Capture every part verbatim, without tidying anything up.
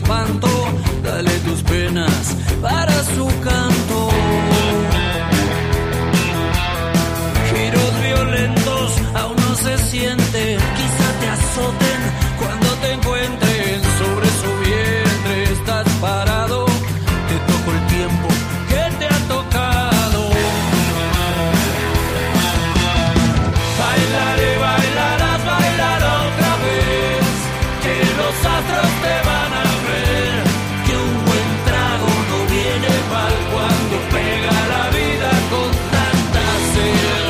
espanto, dale tus penas para su canto. Giros violentos aún no se sienten, quizá te azoten cuando te encuentren sobre su vientre. Estás parado, te tocó el tiempo que te ha tocado. Bailaré, bailarás, bailará otra vez, que los astros te van a ver, que un buen trago no viene mal cuando pega la vida con tanta sed.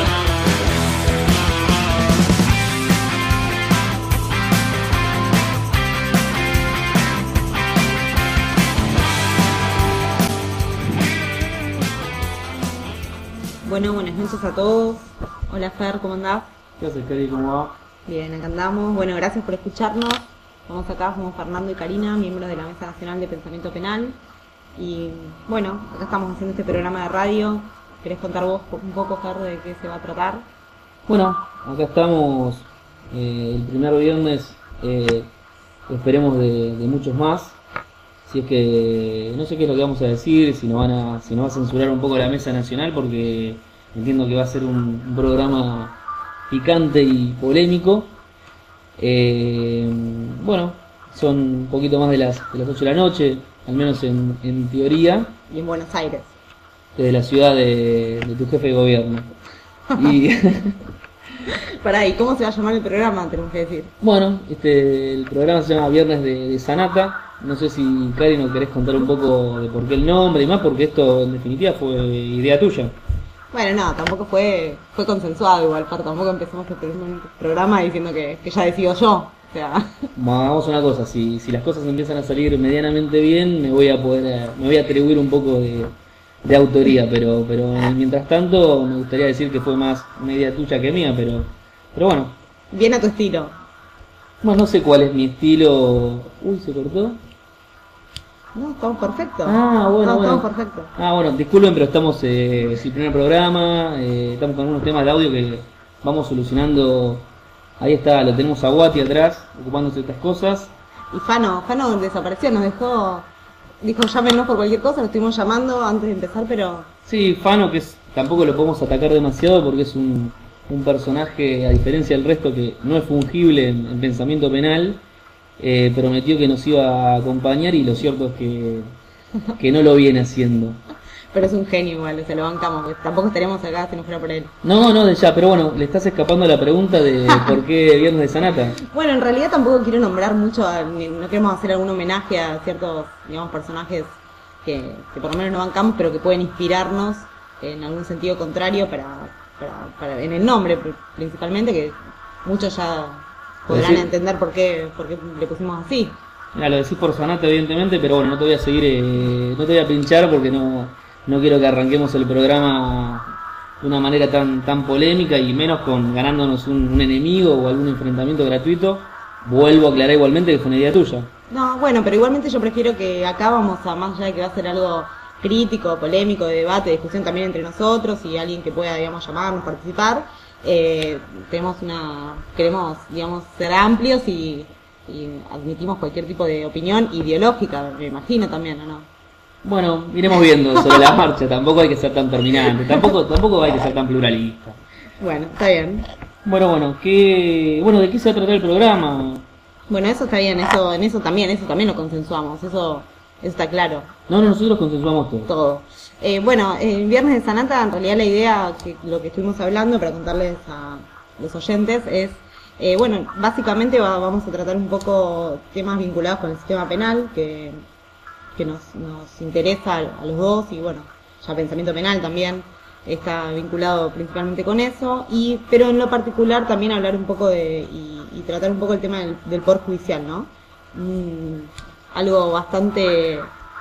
Bueno, buenas noches a todos. Hola Fer, ¿cómo andás? ¿Qué haces, Cari? ¿Cómo va? Bien, acá andamos. Bueno, gracias por escucharnos. Vamos acá, somos Fernando y Karina, miembros de la Mesa Nacional de Pensamiento Penal. Y bueno, acá estamos haciendo este programa de radio. ¿Querés contar vos un poco, Fer, de qué se va a tratar? Bueno, acá estamos eh, el primer viernes, eh, esperemos de, de muchos más. Si es que no sé qué es lo que vamos a decir, si nos van a, si nos va a censurar un poco la Mesa Nacional, porque entiendo que va a ser un, un programa picante y polémico. Eh, bueno, son un poquito más de las, de las ocho de la noche, al menos en, en teoría. Y en Buenos Aires. Desde la ciudad de, de tu jefe de gobierno. Y Pará, ¿y cómo se va a llamar el programa? Tenemos que decir. bueno, este, el programa se llama Viernes de, de Sanata. No sé si, Cari, nos querés contar un poco de por qué el nombre y más, porque esto en definitiva fue idea tuya. Bueno, no, tampoco fue fue consensuado igual, Fer. Tampoco empezamos el programa diciendo que, que ya decido yo. O sea, Vamos a una cosa, si, si las cosas empiezan a salir medianamente bien, me voy a poder, eh, me voy a atribuir un poco de, de autoría, pero, pero mientras tanto me gustaría decir que fue más media tuya que mía, pero, pero bueno. bien a tu estilo. Bueno, no sé cuál es mi estilo. Uy, ¿se cortó? No, estamos perfectos. Ah, bueno, no, bueno. estamos perfectos. Ah, bueno, disculpen, pero estamos, eh, es el primer programa, eh, estamos con unos temas de audio que vamos solucionando. Ahí está, lo tenemos a Guati atrás, ocupándose de estas cosas. Y Fano, Fano desapareció, nos dejó, dijo llámenos por cualquier cosa, lo estuvimos llamando antes de empezar, pero... Sí, Fano, que es, tampoco lo podemos atacar demasiado porque es un, un personaje, a diferencia del resto, que no es fungible en, en pensamiento penal. Eh, prometió que nos iba a acompañar y lo cierto es que, que no lo viene haciendo. Pero es un genio igual, se lo bancamos, porque tampoco estaríamos acá si no fuera por él. No, no, de ya, pero bueno, le estás escapando a la pregunta de por qué Viernes de Sanata. Bueno, en realidad tampoco quiero nombrar mucho, a- ni- no queremos hacer algún homenaje a ciertos, digamos, personajes que, que por lo menos no bancamos, pero que pueden inspirarnos en algún sentido contrario para, para, para en el nombre pr- principalmente, que muchos ya podrán Decir- entender por qué, por qué le pusimos así. Mira, lo decís por Sanata evidentemente, pero bueno, no te voy a seguir, eh, no te voy a pinchar porque no, no quiero que arranquemos el programa de una manera tan, tan polémica y menos con ganándonos un, un enemigo o algún enfrentamiento gratuito. Vuelvo a aclarar igualmente que fue una idea tuya. No, bueno, pero igualmente yo prefiero que acá vamos a, más allá de que va a ser algo crítico, polémico, de debate, de discusión también entre nosotros y alguien que pueda, digamos, llamarnos, participar, eh, tenemos una, queremos, digamos, ser amplios y, y admitimos cualquier tipo de opinión ideológica, me imagino también, ¿o no? Bueno, iremos viendo sobre la marcha, tampoco hay que ser tan terminante, tampoco, tampoco hay que ser tan pluralista. Bueno, está bien. Bueno, bueno, ¿qué, bueno, ¿de qué se va a tratar el programa? Bueno, eso está bien, eso, en eso también, eso también lo consensuamos, eso, eso está claro. No, no, nosotros consensuamos todo. Todo. Eh, bueno, el Viernes de Sanata, en realidad la idea, que lo que estuvimos hablando para contarles a los oyentes es, eh, bueno, básicamente va- vamos a tratar un poco temas vinculados con el sistema penal, que, que nos, nos interesa a, a los dos, y bueno, ya pensamiento penal también está vinculado principalmente con eso, y pero en lo particular también hablar un poco de, y, y tratar un poco el tema del, del poder judicial, ¿no? Mm, algo bastante...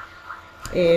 eh,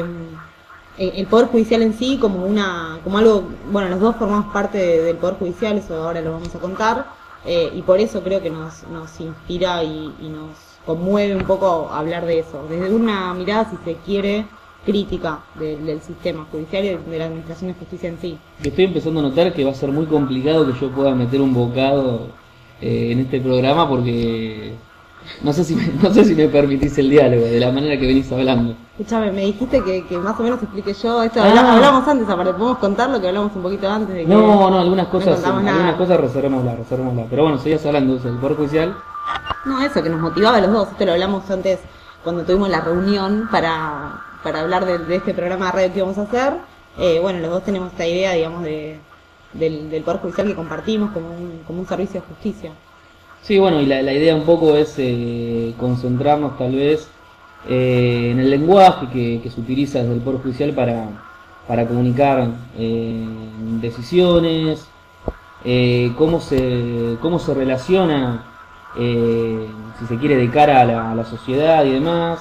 el poder judicial en sí como una como algo, bueno, los dos formamos parte de- del poder judicial, eso ahora lo vamos a contar, eh, y por eso creo que nos, nos inspira y, y nos conmueve un poco hablar de eso, desde una mirada, si se quiere, crítica del, del sistema judicial y de la administración de justicia en sí. Estoy empezando a notar que va a ser muy complicado que yo pueda meter un bocado eh, en este programa porque No sé si me, no sé si me permitís el diálogo, de la manera que venís hablando. Escuchame, me dijiste que, que más o menos explique yo. Esto Ah. hablamos, hablamos antes, aparte, podemos contar lo que hablamos un poquito antes de que No, no, algunas cosas, no contamos algunas nada. cosas reservémosla, reservémosla. Pero bueno, seguías hablando del Poder Judicial. No, eso, que nos motivaba a los dos. Esto lo hablamos antes cuando tuvimos la reunión para, para hablar de, de este programa de radio que íbamos a hacer. Eh, bueno, los dos tenemos esta idea, digamos, de, del, del Poder Judicial que compartimos como un, como un servicio de justicia. Sí, bueno, y la, la idea un poco es eh, concentrarnos tal vez eh, en el lenguaje que, que se utiliza desde el Poder Judicial para, para comunicar eh, decisiones, eh, cómo se, cómo se relaciona, eh, si se quiere, de cara a la, a la sociedad y demás,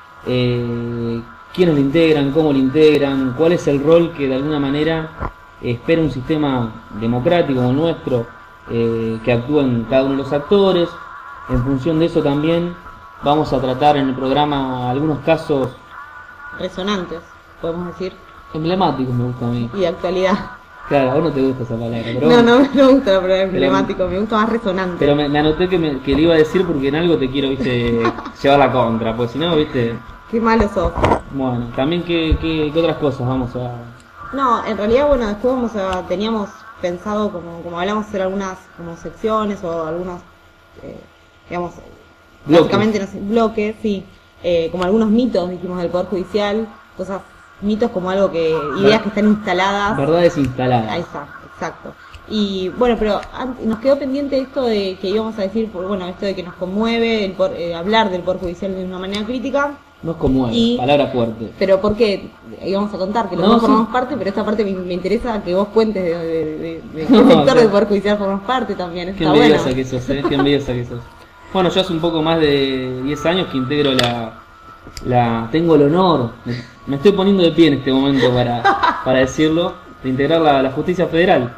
eh, quiénes lo integran, cómo lo integran, cuál es el rol que de alguna manera espera un sistema democrático como el nuestro, eh, que actúen cada uno de los actores. En función de eso también vamos a tratar en el programa algunos casos Resonantes, podemos decir, emblemáticos, me gusta a mí. y de actualidad. Claro, a vos no te gusta esa palabra, pero No, bueno. no, no me gusta la palabra emblemático, me gusta más resonante. Pero me, me anoté que, me, que le iba a decir porque en algo te quiero, viste, llevar la contra, pues si no, viste. Qué malo sos. Bueno, también qué, qué, qué otras cosas vamos a... No, en realidad, bueno, después vamos a, teníamos pensado, como, como hablamos, hacer algunas como secciones o algunos, eh, digamos, Bloques. básicamente no sé, bloques, sí, eh, como algunos mitos, dijimos, del Poder Judicial, cosas, mitos como algo que, ideas que están instaladas. Verdades instaladas. Ahí está, exacto. Y bueno, pero an- nos quedó pendiente esto de que íbamos a decir, por- bueno, esto de que nos conmueve el por- eh, hablar del Poder Judicial de una manera crítica. Nos conmueve, Y- palabra fuerte. Pero porque íbamos a contar que los No, dos sí. formamos parte, pero esta parte me, me interesa que vos cuentes de, de, de, de qué No, sector claro. del Poder Judicial formas parte también. Qué Está bueno. envidiosa que sos, eh, qué envidiosa que sos. Bueno, yo hace un poco más de diez años que integro la... la tengo el honor, me, me estoy poniendo de pie en este momento para, para decirlo, de integrar la, la justicia federal.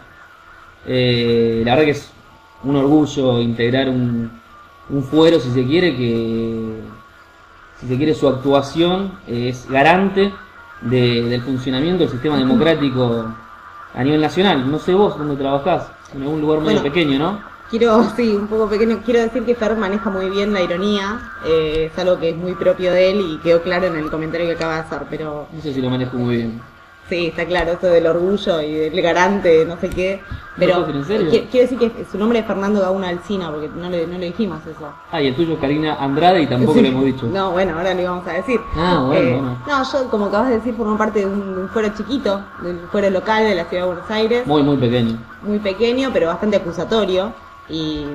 Eh, la verdad que es un orgullo integrar un, un fuero, si se quiere, que... si se quiere, su actuación es garante de- del funcionamiento del sistema democrático a nivel nacional. No sé vos dónde trabajás, en algún lugar medio Bueno. pequeño, ¿no? Quiero, sí, un poco pequeño, quiero decir que Fer maneja muy bien la ironía, eh, es algo que es muy propio de él y quedó claro en el comentario que acaba de hacer, pero No sé si lo manejo muy bien. sí, está claro, esto del orgullo y del garante, no sé qué, pero ¿No puedo decir en serio? qui- quiero decir que su nombre es Fernando Gauna Alsina, porque no le, no le dijimos eso. Ah, y el tuyo es Karina Andrade y tampoco lo hemos dicho. No, bueno, ahora le vamos a decir. Ah, bueno, Eh, bueno. No, yo, como acabas de decir, formo parte de un, de un fuero chiquito, del fuero local de la ciudad de Buenos Aires, Muy, muy pequeño. muy pequeño, pero bastante acusatorio y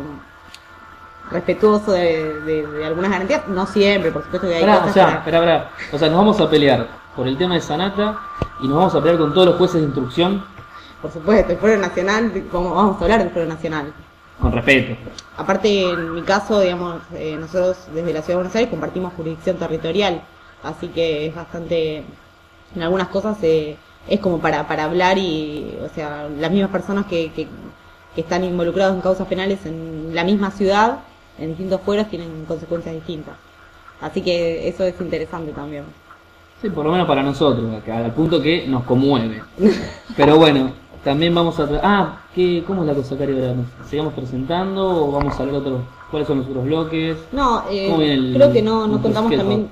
respetuoso de, de- de algunas garantías. No siempre, por supuesto que hay Esperá, o cosas sea, para- esperá, esperá. O sea, nos vamos a pelear por el tema de Sanata y nos vamos a pelear con todos los jueces de instrucción Por supuesto, el fuero nacional, como vamos a hablar del fuero nacional. con respeto. Aparte, en mi caso, digamos, eh, nosotros desde la ciudad de Buenos Aires compartimos jurisdicción territorial, así que es bastante, en algunas cosas eh, es como para, para hablar y, o sea, las mismas personas que, que, que están involucrados en causas penales en la misma ciudad, en distintos fueros, tienen consecuencias distintas. Así que eso es interesante también. Sí, por lo menos para nosotros, acá, al punto que nos conmueve. Pero bueno, también vamos a... tra- Ah, ¿qué, ¿cómo es la cosa, Cari? Ahora, ¿nos seguimos presentando o vamos a ver otros? ¿Cuáles son los otros bloques? No, eh, ¿Cómo viene el- creo que no, no el contamos schedule? también,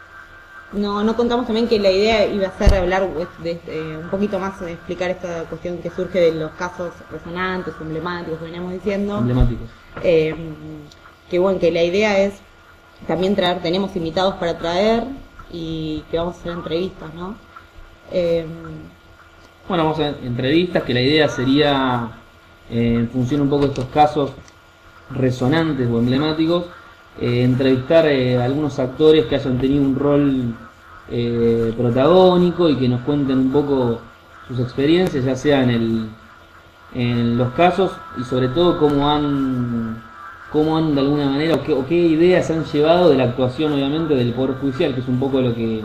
no, no contamos también que la idea iba a ser hablar pues, de, eh, un poquito más, de explicar esta cuestión que surge de los casos resonantes, emblemáticos que veníamos diciendo. Emblemáticos. Eh, que bueno, que la idea es también traer, tenemos invitados para traer y que vamos a hacer entrevistas, ¿no? Eh, Bueno, vamos a entrevistas, que la idea sería, eh, en función un poco de estos casos resonantes o emblemáticos, eh, entrevistar eh, a algunos actores que hayan tenido un rol eh, protagónico y que nos cuenten un poco sus experiencias, ya sea en, el, en los casos y sobre todo cómo han, cómo han de alguna manera o qué, o qué ideas han llevado de la actuación obviamente del Poder Judicial, que es un poco lo que,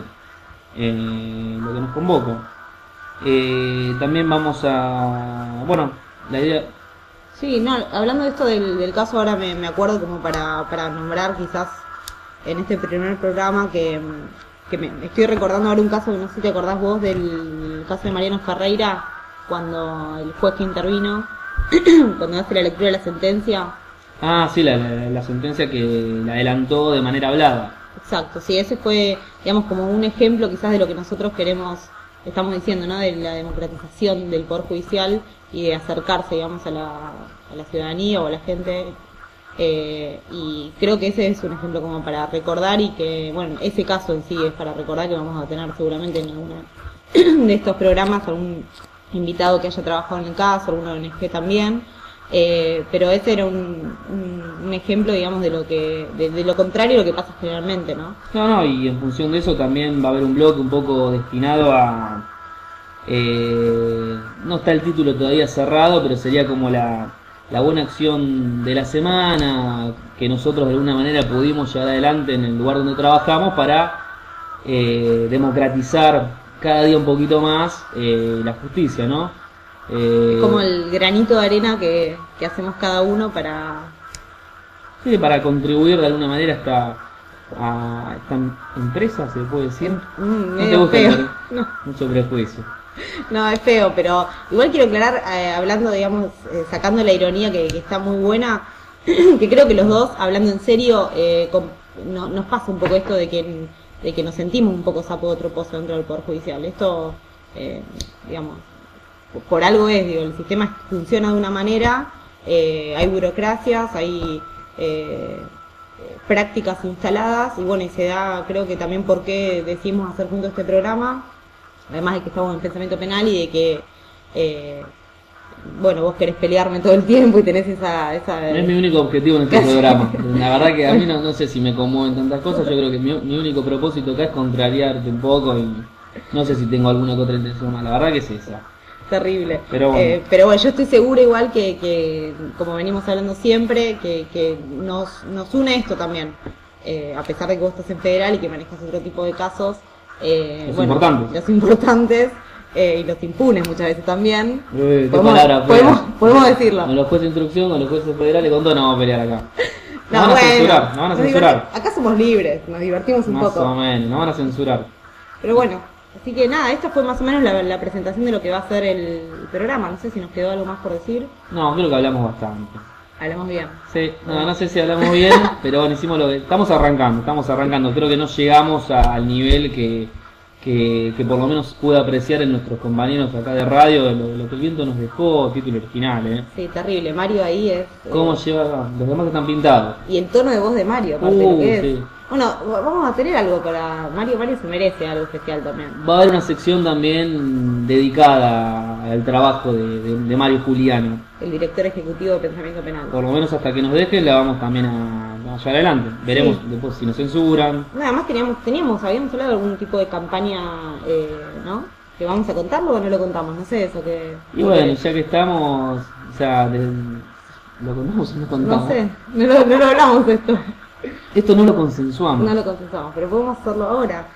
eh, lo que nos convoca. Eh, también vamos a... Bueno, la idea... Sí, no, hablando de esto del, del caso, ahora me, me acuerdo como para, para nombrar quizás en este primer programa que, que me estoy recordando ahora un caso que no sé si te acordás vos del caso de Mariano Ferreira, cuando el juez que intervino, cuando hace la lectura de la sentencia, Ah, sí, la, la, la sentencia que la adelantó de manera hablada. Exacto, sí, ese fue, digamos, como un ejemplo quizás de lo que nosotros queremos, estamos diciendo, ¿no? De la democratización del Poder Judicial y de acercarse, digamos, a la, a la ciudadanía o a la gente. Eh, y creo que ese es un ejemplo como para recordar y que, bueno, ese caso en sí es para recordar que vamos a tener seguramente en alguno de estos programas algún invitado que haya trabajado en el caso, alguna O N G también. Eh, pero ese era un, un, un ejemplo, digamos, de lo que de, de lo contrario a lo que pasa generalmente, ¿no? No, no, y en función de eso también va a haber un bloque un poco destinado a... Eh, no está el título todavía cerrado, pero sería como la, la buena acción de la semana, que nosotros de alguna manera pudimos llevar adelante en el lugar donde trabajamos para eh, democratizar cada día un poquito más eh, la justicia, ¿no? Eh, como el granito de arena que, que hacemos cada uno para... Sí, para contribuir de alguna manera a esta, a esta empresa, se puede decir. Mm, no te gusta feo. el, No. mucho prejuicio. No, es feo, pero igual quiero aclarar, eh, hablando, digamos, eh, sacando la ironía que, que está muy buena, que creo que los dos, hablando en serio, eh, con, no, nos pasa un poco esto de que, de que nos sentimos un poco sapo de otro pozo dentro del Poder Judicial. Esto, eh, digamos... por algo es, digo, el sistema funciona de una manera, eh, hay burocracias, hay eh, prácticas instaladas y bueno, y se da, creo que también por qué decidimos hacer juntos este programa, además de que estamos en pensamiento penal y de que, eh, bueno, vos querés pelearme todo el tiempo y tenés esa... esa Es mi único objetivo en este programa. La verdad que a mí no, no sé si me conmueven tantas cosas, yo creo que mi, mi único propósito acá es contrariarte un poco y no sé si tengo alguna que otra intención más, la verdad que es esa. Terrible. Pero bueno. Eh, pero bueno, yo estoy segura igual que, que como venimos hablando siempre, que, que nos, nos une esto también. Eh, a pesar de que vos estás en federal y que manejas otro tipo de casos. Eh, los bueno, importantes. Los importantes eh, y los impunes muchas veces también. Eh, podemos, palabra, podemos, podemos decirlo. Con los jueces de instrucción, con los jueces federales, con todo no vamos a pelear acá. Nos No, van a bueno, censurar, nos van a nos censurar. diverti- Acá somos libres, nos divertimos un Más poco. o menos, nos van a censurar. Pero bueno. Así que nada, esta fue más o menos la, la presentación de lo que va a ser el programa. No sé si nos quedó algo más por decir. No, creo que hablamos bastante. Hablamos bien. Sí, no, no sé si hablamos bien, pero bueno, hicimos lo que... Estamos arrancando, estamos arrancando. Creo que no llegamos a- al nivel que, que, que por lo menos pude apreciar en nuestros compañeros acá de radio, lo, lo que el viento nos dejó, título original, ¿eh? Sí, terrible. Mario ahí es... ¿Cómo eh, lleva? Los demás están pintados. Y el tono de voz de Mario, aparte de Uh, lo que es. sí. Bueno, vamos a tener algo para... Mario Mario se merece algo especial también. Va a haber una sección también dedicada al trabajo de, de, de Mario Juliano. El director ejecutivo de Pensamiento Penal. Por lo menos hasta que nos dejen la vamos también a, a llevar adelante. Veremos Sí. después si nos censuran. Nada más teníamos, teníamos, habíamos hablado de algún tipo de campaña, eh, ¿no? ¿Que vamos a contarlo o no lo contamos? No sé eso que... Y bueno, ya que estamos, o sea, de- lo contamos o no contamos. No sé, no lo, no lo hablamos esto. Esto no lo consensuamos. No lo consensuamos, pero podemos hacerlo ahora.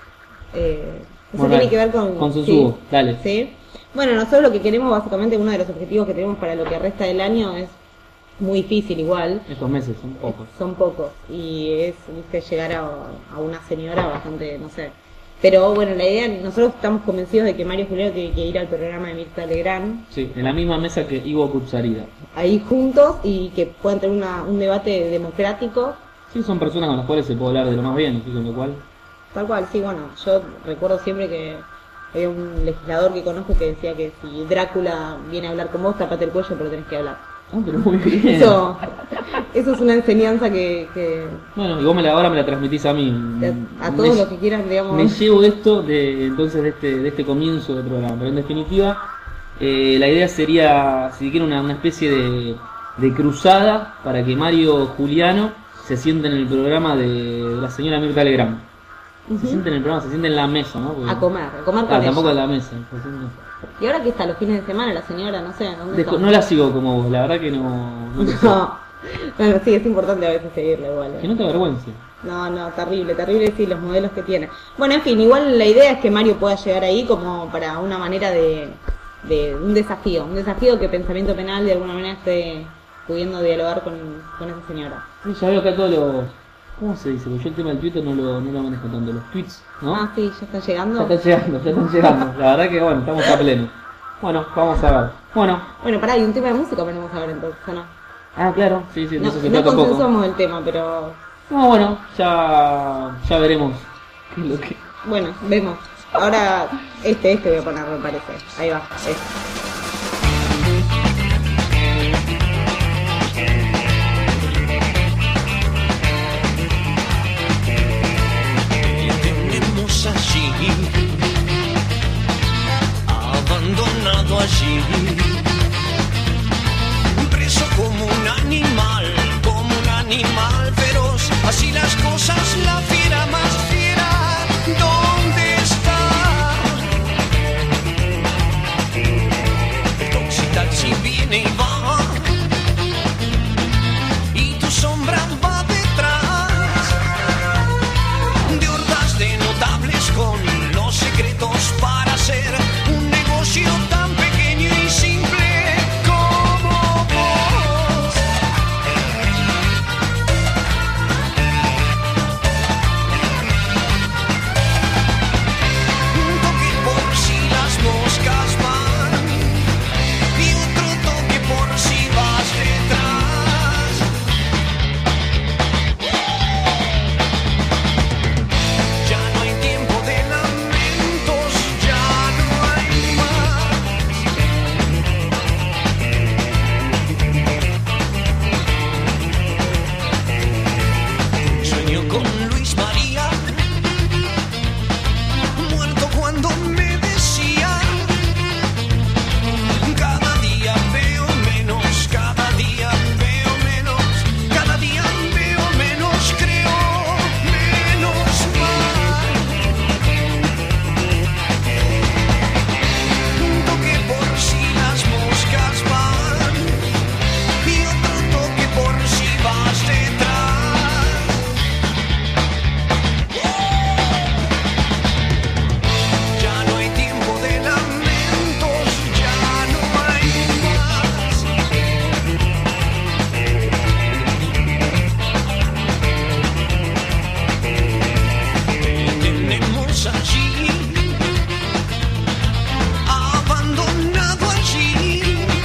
Eh, eso Bueno, tiene dale. que ver con... Consensuo, sí, dale. ¿sí? Bueno, nosotros lo que queremos, básicamente, uno de los objetivos que tenemos para lo que resta del año es muy difícil igual. Estos meses son pocos. Son pocos. Y es, viste, llegar a, a una señora bastante, no sé. Pero bueno, la idea, nosotros estamos convencidos de que Mario Juliano tiene que ir al programa de Mirta Legrand, Sí, en la misma mesa que Ivo Kutsarida. ahí juntos, y que puedan tener una, un debate democrático. Sí, son personas con las cuales se puede hablar de lo más bien, así con lo cual... Tal cual, sí, bueno, yo recuerdo siempre que había un legislador que conozco que decía que si Drácula viene a hablar con vos, tapate el cuello, pero tenés que hablar. Ah, pero muy bien. Eso, eso es una enseñanza que, que Bueno, y vos me la, ahora me la transmitís a mí. a, a todos Me- los que quieran, digamos... Me llevo esto de entonces de este, de este comienzo del programa, pero en definitiva eh, la idea sería, si quieren, una, una especie de, de cruzada para que Mario Juliano se siente en el programa de, de la señora Mirta Legrand. Ujú. Se siente en el programa, se siente en la mesa, ¿no? Porque- A comer, a comer con Ah, ella. tampoco en la mesa. se siente- Y ahora que está los fines de semana, la señora, no sé, ¿dónde Desco- está? no la sigo como vos, la verdad que no... no lo sé. No. Bueno, sí, es importante a veces seguirla igual. ¿eh? Que no te avergüences. No, no, terrible, terrible, sí, los modelos que tiene. Bueno, en fin, igual la idea es que Mario pueda llegar ahí como para una manera de, de un desafío, un desafío que Pensamiento Penal de alguna manera esté pudiendo dialogar con, con esa señora. Sí, ya veo acá todos los... ¿Cómo se dice? Porque yo el tema del Twitter no lo, no lo manejo tanto. Los tweets, ¿no? Ah, sí, ya está Ya llegando. están llegando, ya están llegando. La verdad que bueno, estamos a pleno. Bueno, vamos a ver. Bueno, Bueno, pará, y un tema de música ponemos a ver entonces, ¿o no? Ah, claro, sí, sí, de No, eso se no trata un poco. consensuamos el tema, pero No, bueno, ya, ya veremos qué es lo que... bueno, vemos. Ahora este, este voy a poner, me parece. Ahí va, este. Tenemos allí, abandonado allí, preso como un animal, como un animal feroz. Así las cosas, la fiera más fiera, ¿dónde está? El taxi, taxi viene y va, y tu sombra va detrás de hordas de notables con los secretos para hacer un negocio tan pequeño y simple como vos. Un toque por si las moscas van y otro toque por si vas detrás. Ya no hay tiempo de lamentos, ya no hay más. Sueño con Luis María, muerto cuando me decía: cada día veo menos, cada día veo menos, cada día veo menos, creo menos mal. Un toque por si las moscas van y otro toque por si vas detrás. Ya no hay tiempo de lamentos, ya no hay más. Te tenemos allí, abandonado allí,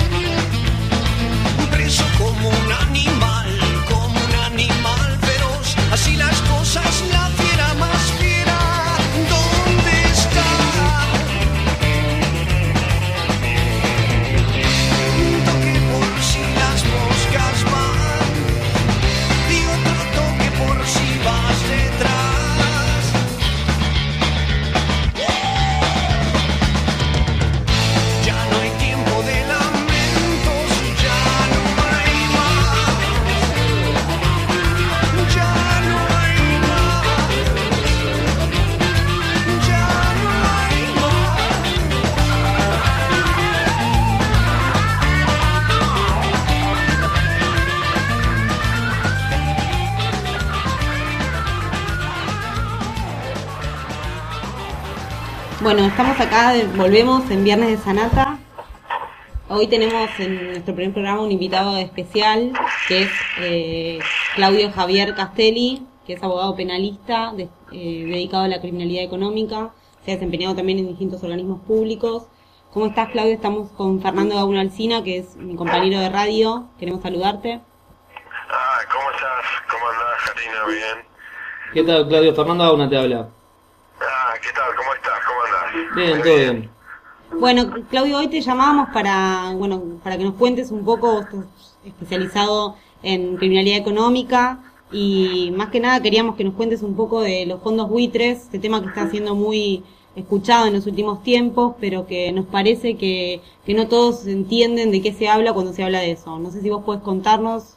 preso como un animal, como un animal feroz. Así las cosas, la fiera más fiera, ¿dónde está? Un toque por si las moscas van y otro toque por si vas detrás. Ya no hay tiempo de lamentos, ya no hay más. Ya no hay más. Ya no hay Bueno, estamos acá, de- volvemos en Viernes de Sanata. Hoy tenemos en nuestro primer programa un invitado especial, que es eh, Claudio Javier Castelli, que es abogado penalista de- eh, dedicado a la criminalidad económica. Se ha desempeñado también en distintos organismos públicos. ¿Cómo estás, Claudio? Estamos con Fernando Gauna Alsina, que es mi compañero de radio. Queremos saludarte. Ah, ¿cómo estás? ¿Cómo andás, Karina? ¿Bien? ¿Qué tal, Claudio? Fernando Gauna te habla. Ah, ¿qué tal? ¿Cómo estás? ¿Cómo andás? Bien, Muy todo bien. Bueno, Claudio, hoy te llamábamos para, bueno, para que nos cuentes un poco, vos estás especializado en criminalidad económica y más que nada queríamos que nos cuentes un poco de los fondos buitres, este tema que está siendo muy escuchado en los últimos tiempos, pero que nos parece que, que no todos entienden de qué se habla cuando se habla de eso. No sé si vos podés contarnos.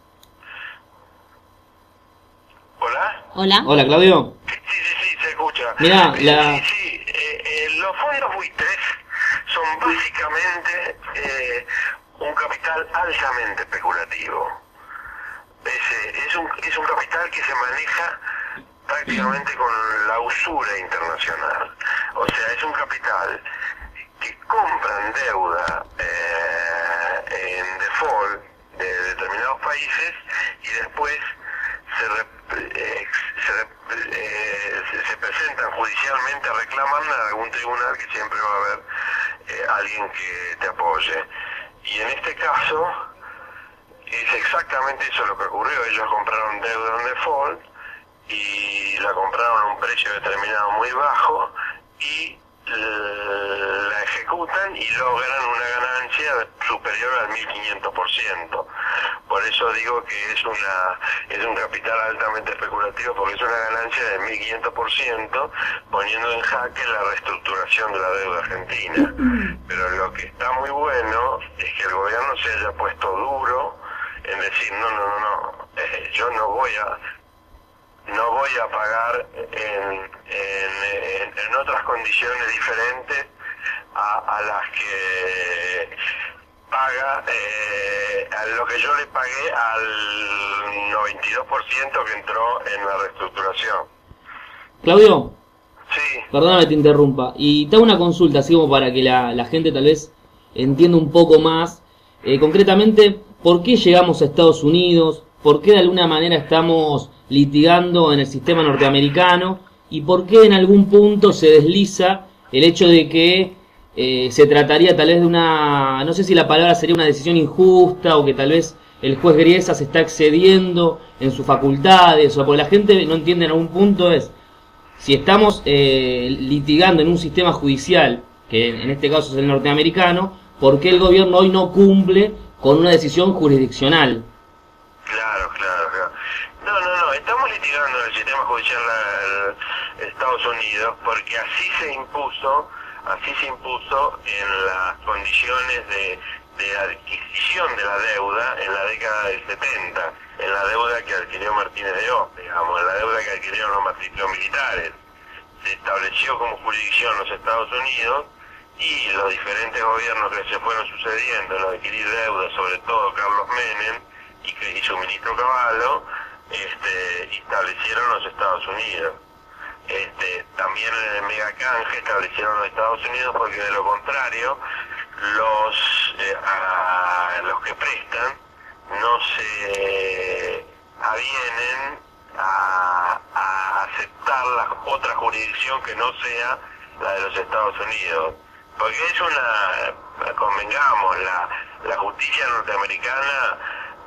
¿Hola? Hola. Hola, Claudio. Sí, sí, sí, se escucha. Mirá, Eh, la- Sí, sí, eh, eh, los fondos buitres son básicamente eh, un capital altamente especulativo. Es, eh, es, un, es un capital que se maneja prácticamente con la usura internacional. O sea, es un capital que compran deuda eh, en default de determinados países y después se, rep- eh, se, rep- eh, se- se presentan judicialmente, reclaman a algún tribunal, que siempre va a haber eh, alguien que te apoye. Y en este caso, es exactamente eso lo que ocurrió. Ellos compraron deuda en default y la compraron a un precio determinado muy bajo y la ejecutan y logran una ganancia superior al mil quinientos por ciento. Por eso digo que es una es un capital altamente especulativo, porque es una ganancia del mil quinientos por ciento, poniendo en jaque la reestructuración de la deuda argentina. Pero lo que está muy bueno es que el gobierno se haya puesto duro en decir, no, no, no, no, eh, yo no voy a no voy a pagar en, en, en, en otras condiciones diferentes a, a las que paga eh, a lo que yo le pagué al noventa y dos por ciento que entró en la reestructuración. Claudio, sí. Perdóname que te interrumpa, y te hago una consulta, así como para que la, la gente tal vez entienda un poco más, eh, concretamente, ¿por qué llegamos a Estados Unidos? ¿Por qué de alguna manera estamos litigando en el sistema norteamericano? ¿Y por qué en algún punto se desliza el hecho de que eh, se trataría tal vez de una, no sé si la palabra sería una decisión injusta, o que tal vez el juez Griesa se está excediendo en sus facultades? O porque la gente no entiende en algún punto es, si estamos eh, litigando en un sistema judicial, que en este caso es el norteamericano, ¿por qué el gobierno hoy no cumple con una decisión jurisdiccional? Claro, claro, claro. No, no, no, estamos litigando en el sistema judicial de Estados Unidos porque así se impuso, así se impuso en las condiciones de, de adquisición de la deuda en la década del setenta, en la deuda que adquirió Martínez de Oz, digamos, en la deuda que adquirieron los, los militares. Se estableció como jurisdicción los Estados Unidos y los diferentes gobiernos que se fueron sucediendo en adquirir deuda, sobre todo Carlos Menem y, que, y su ministro Cavallo, este, establecieron los Estados Unidos. Este, también en el megacanje establecieron los Estados Unidos, porque de lo contrario los eh, a, los que prestan no se avienen a, a aceptar la otra jurisdicción que no sea la de los Estados Unidos, porque es una, convengamos, la, la justicia norteamericana,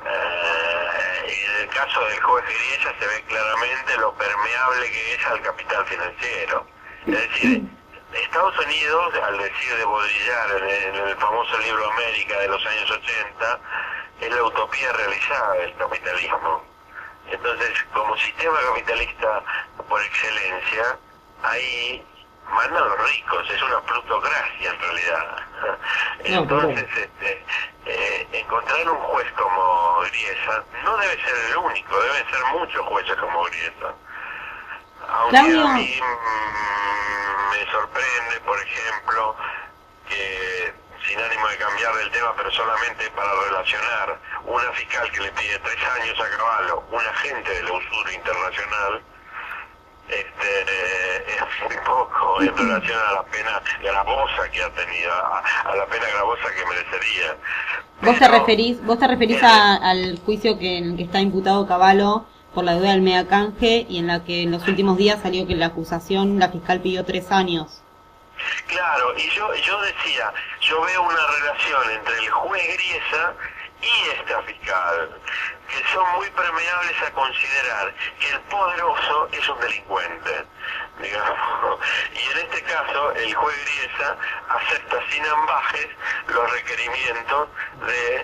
Eh, en el caso del juez Griesa se ve claramente lo permeable que es al capital financiero. Es decir, Estados Unidos, al decir de Baudrillard en, en el famoso libro América de los años ochenta, es la utopía realizada del capitalismo. Entonces, como sistema capitalista por excelencia, ahí mandan los ricos, es una plutocracia en realidad. Entonces, este, eh, encontrar un juez como Griesa no debe ser el único, deben ser muchos jueces como Griesa. Aunque Claudio. a mí mmm, me sorprende, por ejemplo, que, sin ánimo de cambiar del tema, pero solamente para relacionar, una fiscal que le pide tres años a Cavallo, un agente de la usura internacional, este eh, es muy poco en relación a la pena gravosa que ha tenido, a, a la pena gravosa que merecería. ¿Vos te Pero, referís, vos te referís a, al juicio que, en el que está imputado Cavallo por la deuda del megacanje, y en la que en los últimos días salió que la acusación, la fiscal pidió tres años? Claro, y yo yo decía, yo veo una relación entre el juez Griesa y esta fiscal, que son muy permeables a considerar que el poderoso es un delincuente, digamos. Y en este caso, el juez Griesa acepta sin ambajes los requerimientos de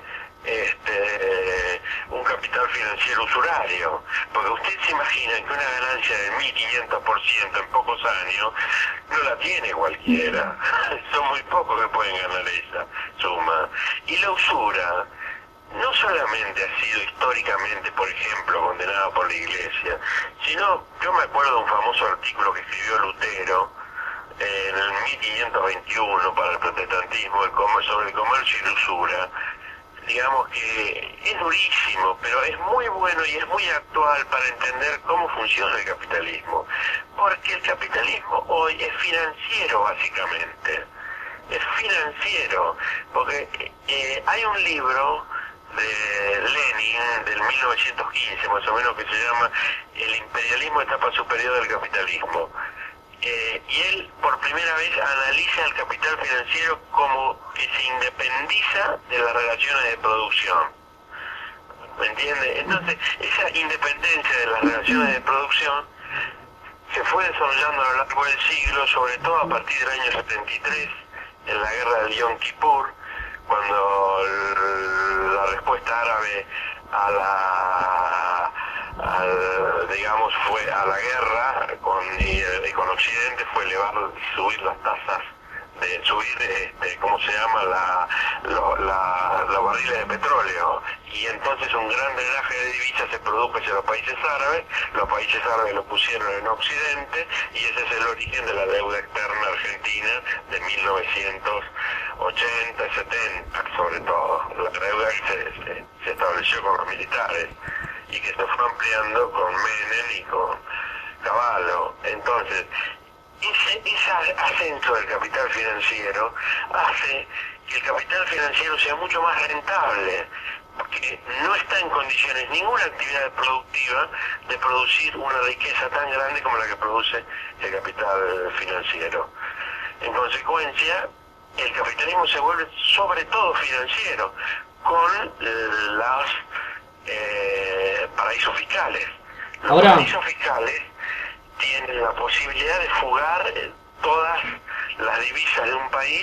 este un capital financiero usurario, porque usted se imagina que una ganancia de mil quinientos por ciento en pocos años no la tiene cualquiera. Son muy pocos que pueden ganar esa suma. Y la usura no solamente ha sido históricamente, por ejemplo, condenada por la Iglesia, sino, yo me acuerdo de un famoso artículo que escribió Lutero en el mil quinientos veintiuno para el protestantismo, el comercio, sobre el comercio y la usura. Digamos que es durísimo, pero es muy bueno y es muy actual para entender cómo funciona el capitalismo. Porque el capitalismo hoy es financiero, básicamente. Es financiero, porque eh, hay un libro de Lenin del mil novecientos quince más o menos, que se llama El imperialismo, etapa superior del capitalismo, eh, y él por primera vez analiza el capital financiero como que se independiza de las relaciones de producción. ¿me entiende? Entonces, esa independencia de las relaciones de producción se fue desarrollando a lo largo del siglo, sobre todo a partir del año setenta y tres, en la guerra del Yom Kippur, cuando el, la respuesta árabe a la, al, digamos, fue a la guerra con, y, y con Occidente fue elevar, subir las tasas, de subir, este, ¿cómo se llama?, la, lo, la, los barriles de petróleo, y entonces un gran drenaje de divisas se produjo hacia los países árabes, los países árabes lo pusieron en Occidente, y ese es el origen de la deuda externa argentina de mil novecientos ochenta y setenta, sobre todo, la deuda que se, se, se estableció con los militares, y que se fue ampliando con Menem y con Cavallo. Entonces, Ese, ese ascenso del capital financiero hace que el capital financiero sea mucho más rentable, porque no está en condiciones ninguna actividad productiva de producir una riqueza tan grande como la que produce el capital financiero. En consecuencia, el capitalismo se vuelve sobre todo financiero, con los eh, paraísos fiscales. Los Ahora... paraísos fiscales tienen la posibilidad de fugar todas las divisas de un país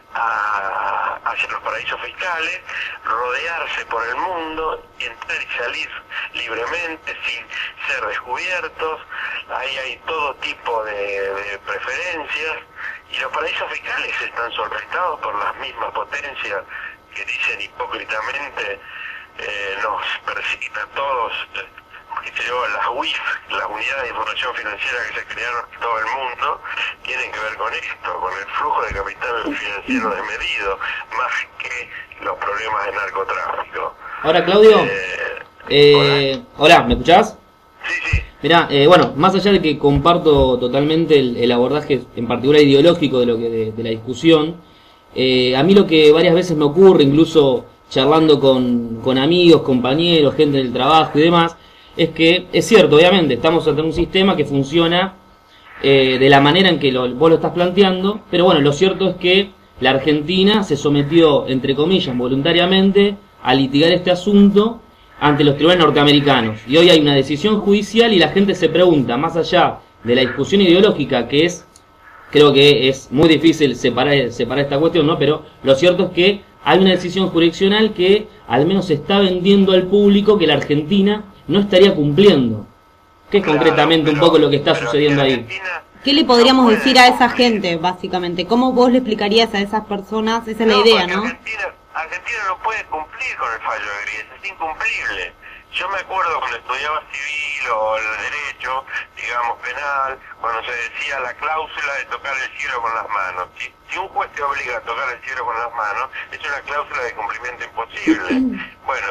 a, hacia los paraísos fiscales, rodearse por el mundo, entrar y salir libremente sin ser descubiertos. Ahí hay todo tipo de, de preferencias, y los paraísos fiscales están solventados por las mismas potencias que dicen hipócritamente eh, nos persiguen a todos. Que se llama las U I F, las unidades de información financiera que se crearon en todo el mundo, tienen que ver con esto, con el flujo de capital financiero desmedido, más que los problemas de narcotráfico. Ahora, Claudio, eh, eh, hola. hola, ¿me escuchás? Sí, sí. Mirá, eh, bueno, más allá de que comparto totalmente el, el abordaje, en particular ideológico de lo que de, de la discusión, eh, a mí lo que varias veces me ocurre, incluso charlando con, con amigos, compañeros, gente del trabajo y demás, es que es cierto, obviamente, estamos ante un sistema que funciona eh, de la manera en que lo, vos lo estás planteando, pero bueno, lo cierto es que la Argentina se sometió, entre comillas, voluntariamente a litigar este asunto ante los tribunales norteamericanos. Y hoy hay una decisión judicial y la gente se pregunta, más allá de la discusión ideológica, que es, creo que es muy difícil separar, separar esta cuestión, ¿no? Pero lo cierto es que hay una decisión jurisdiccional que al menos está vendiendo al público que la Argentina no estaría cumpliendo. ¿Qué es claro, concretamente pero, un poco lo que está sucediendo ahí? ¿Qué le podríamos no decir a esa gente, básicamente? ¿Cómo vos le explicarías a esas personas? Esa es no, la idea, ¿no? Argentina, Argentina no puede cumplir con el fallo de Gries, es incumplible. Yo me acuerdo cuando estudiaba civil o el derecho, digamos penal, cuando se decía la cláusula de tocar el cielo con las manos. Si, si un juez te obliga a tocar el cielo con las manos, es una cláusula de cumplimiento imposible. Bueno,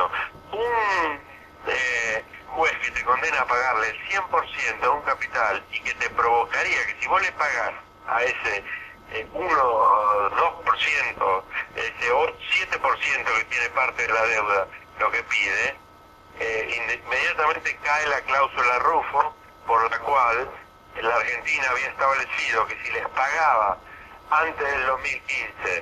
un eh, juez que te condena a pagarle el cien por ciento a un capital y que te provocaría que si vos le pagás a ese eh, uno o dos por ciento, ese siete por ciento que tiene parte de la deuda, lo que pide, eh, inmediatamente cae la cláusula Rufo, por la cual la Argentina había establecido que si les pagaba antes del dos mil quince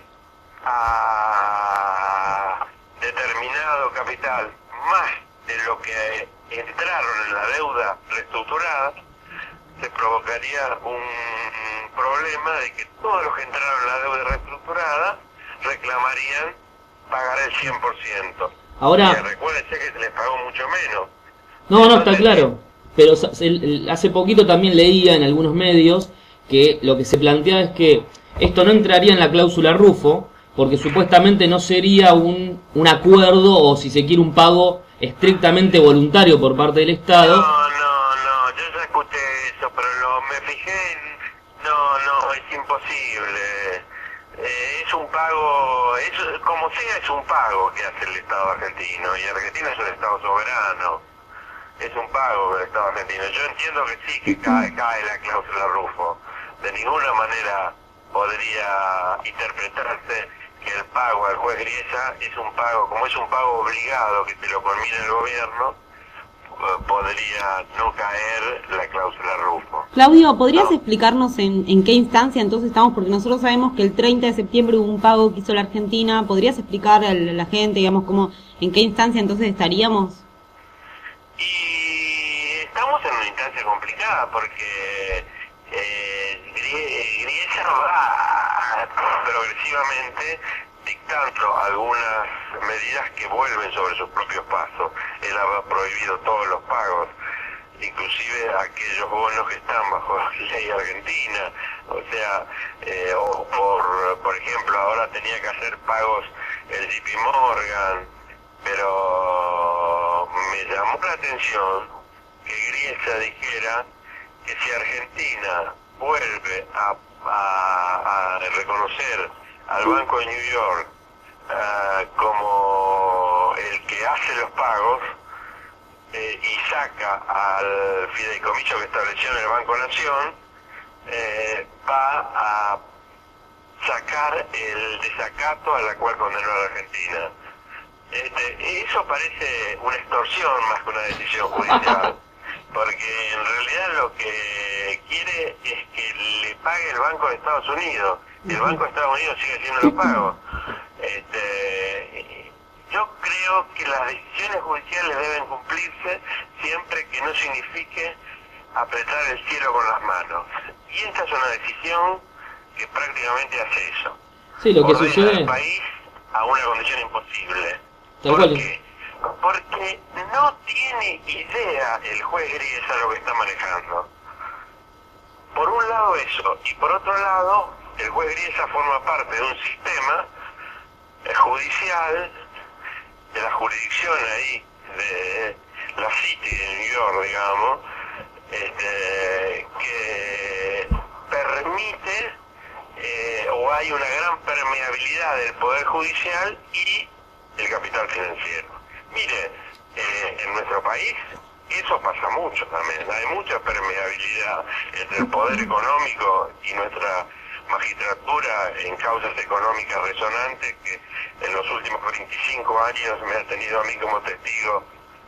a determinado capital más de lo que entraron en la deuda reestructurada, se provocaría un problema de que todos los que entraron en la deuda reestructurada reclamarían pagar el cien por ciento. Ahora, y recuérdense que se les pagó mucho menos. No, no, está claro. Pero hace poquito también leía en algunos medios que lo que se planteaba es que esto no entraría en la cláusula Rufo, porque supuestamente no sería un, un acuerdo o, si se quiere, un pago estrictamente voluntario por parte del Estado. No, no, no, yo ya escuché eso, pero lo, me fijé en... No, no, es imposible. Eh, es un pago, es, como sea, es un pago que hace el Estado argentino, y Argentina es un Estado soberano. Es un pago del Estado argentino. Yo entiendo que sí, que cae, cae la cláusula Rufo. De ninguna manera podría interpretarse que el pago al juez Griesa es un pago, como es un pago obligado que te lo conmina el gobierno, podría no caer la cláusula Rufo. Claudio, ¿podrías no. explicarnos en, en qué instancia entonces estamos? Porque nosotros sabemos que el treinta de septiembre hubo un pago que hizo la Argentina. ¿Podrías explicar a la gente, digamos, cómo, en qué instancia entonces estaríamos? estamos en una instancia complicada porque eh, Griesa va progresivamente dictando algunas medidas que vuelven sobre sus propios pasos. Él ha prohibido todos los pagos, inclusive aquellos bonos que están bajo ley argentina, o sea, eh, o por, por ejemplo, ahora tenía que hacer pagos el J P Morgan, pero me llamó la atención que Griesa dijera que si Argentina vuelve a, a, a reconocer al Banco de New York uh, como el que hace los pagos, Eh, y saca al fideicomiso que estableció en el Banco Nación, eh, va a sacar el desacato a la cual condenó a la Argentina. Este, eso parece una extorsión más que una decisión judicial, porque en realidad lo que quiere es que le pague el Banco de Estados Unidos. El Banco de Estados Unidos sigue haciendo los pagos. Este, Yo creo que las decisiones judiciales deben cumplirse siempre que no signifique apretar el cielo con las manos. Y esta es una decisión que prácticamente hace eso. Sí, lo que Ordena sucede... al país a una condición imposible. Tal ¿Por cual. qué? Porque no tiene idea el juez Griesa lo que está manejando. Por un lado eso, y por otro lado, el juez Griesa forma parte de un sistema eh, judicial, de la jurisdicción ahí, de la City de New York, digamos, este, que permite, eh, o hay una gran permeabilidad del Poder Judicial y el capital financiero. Mire, eh, en nuestro país eso pasa mucho también, hay mucha permeabilidad entre el poder económico y nuestra magistratura en causas económicas resonantes que en los últimos veinticinco años me ha tenido a mí como testigo,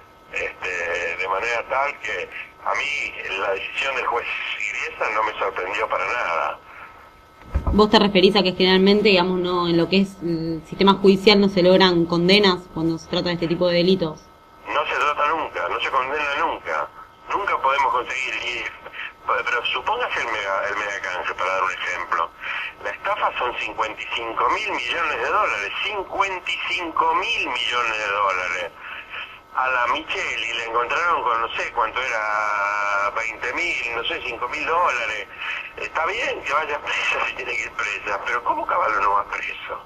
este, de manera tal que a mí la decisión del juez Griesa no me sorprendió para nada. ¿Vos te referís a que generalmente, digamos, no, en lo que es el sistema judicial no se logran condenas cuando se trata de este tipo de delitos? No se trata nunca, no se condena nunca, nunca podemos conseguir, y, pero supóngase el mega, el megacanje, para dar un ejemplo. La estafa son cincuenta y cinco mil millones de dólares, cincuenta y cinco mil millones de dólares. A la Micheli le encontraron con no sé cuánto era, veinte mil, no sé, cinco mil dólares. Está bien que vaya presa si tiene que ir presa, pero ¿cómo Cavallo no va preso?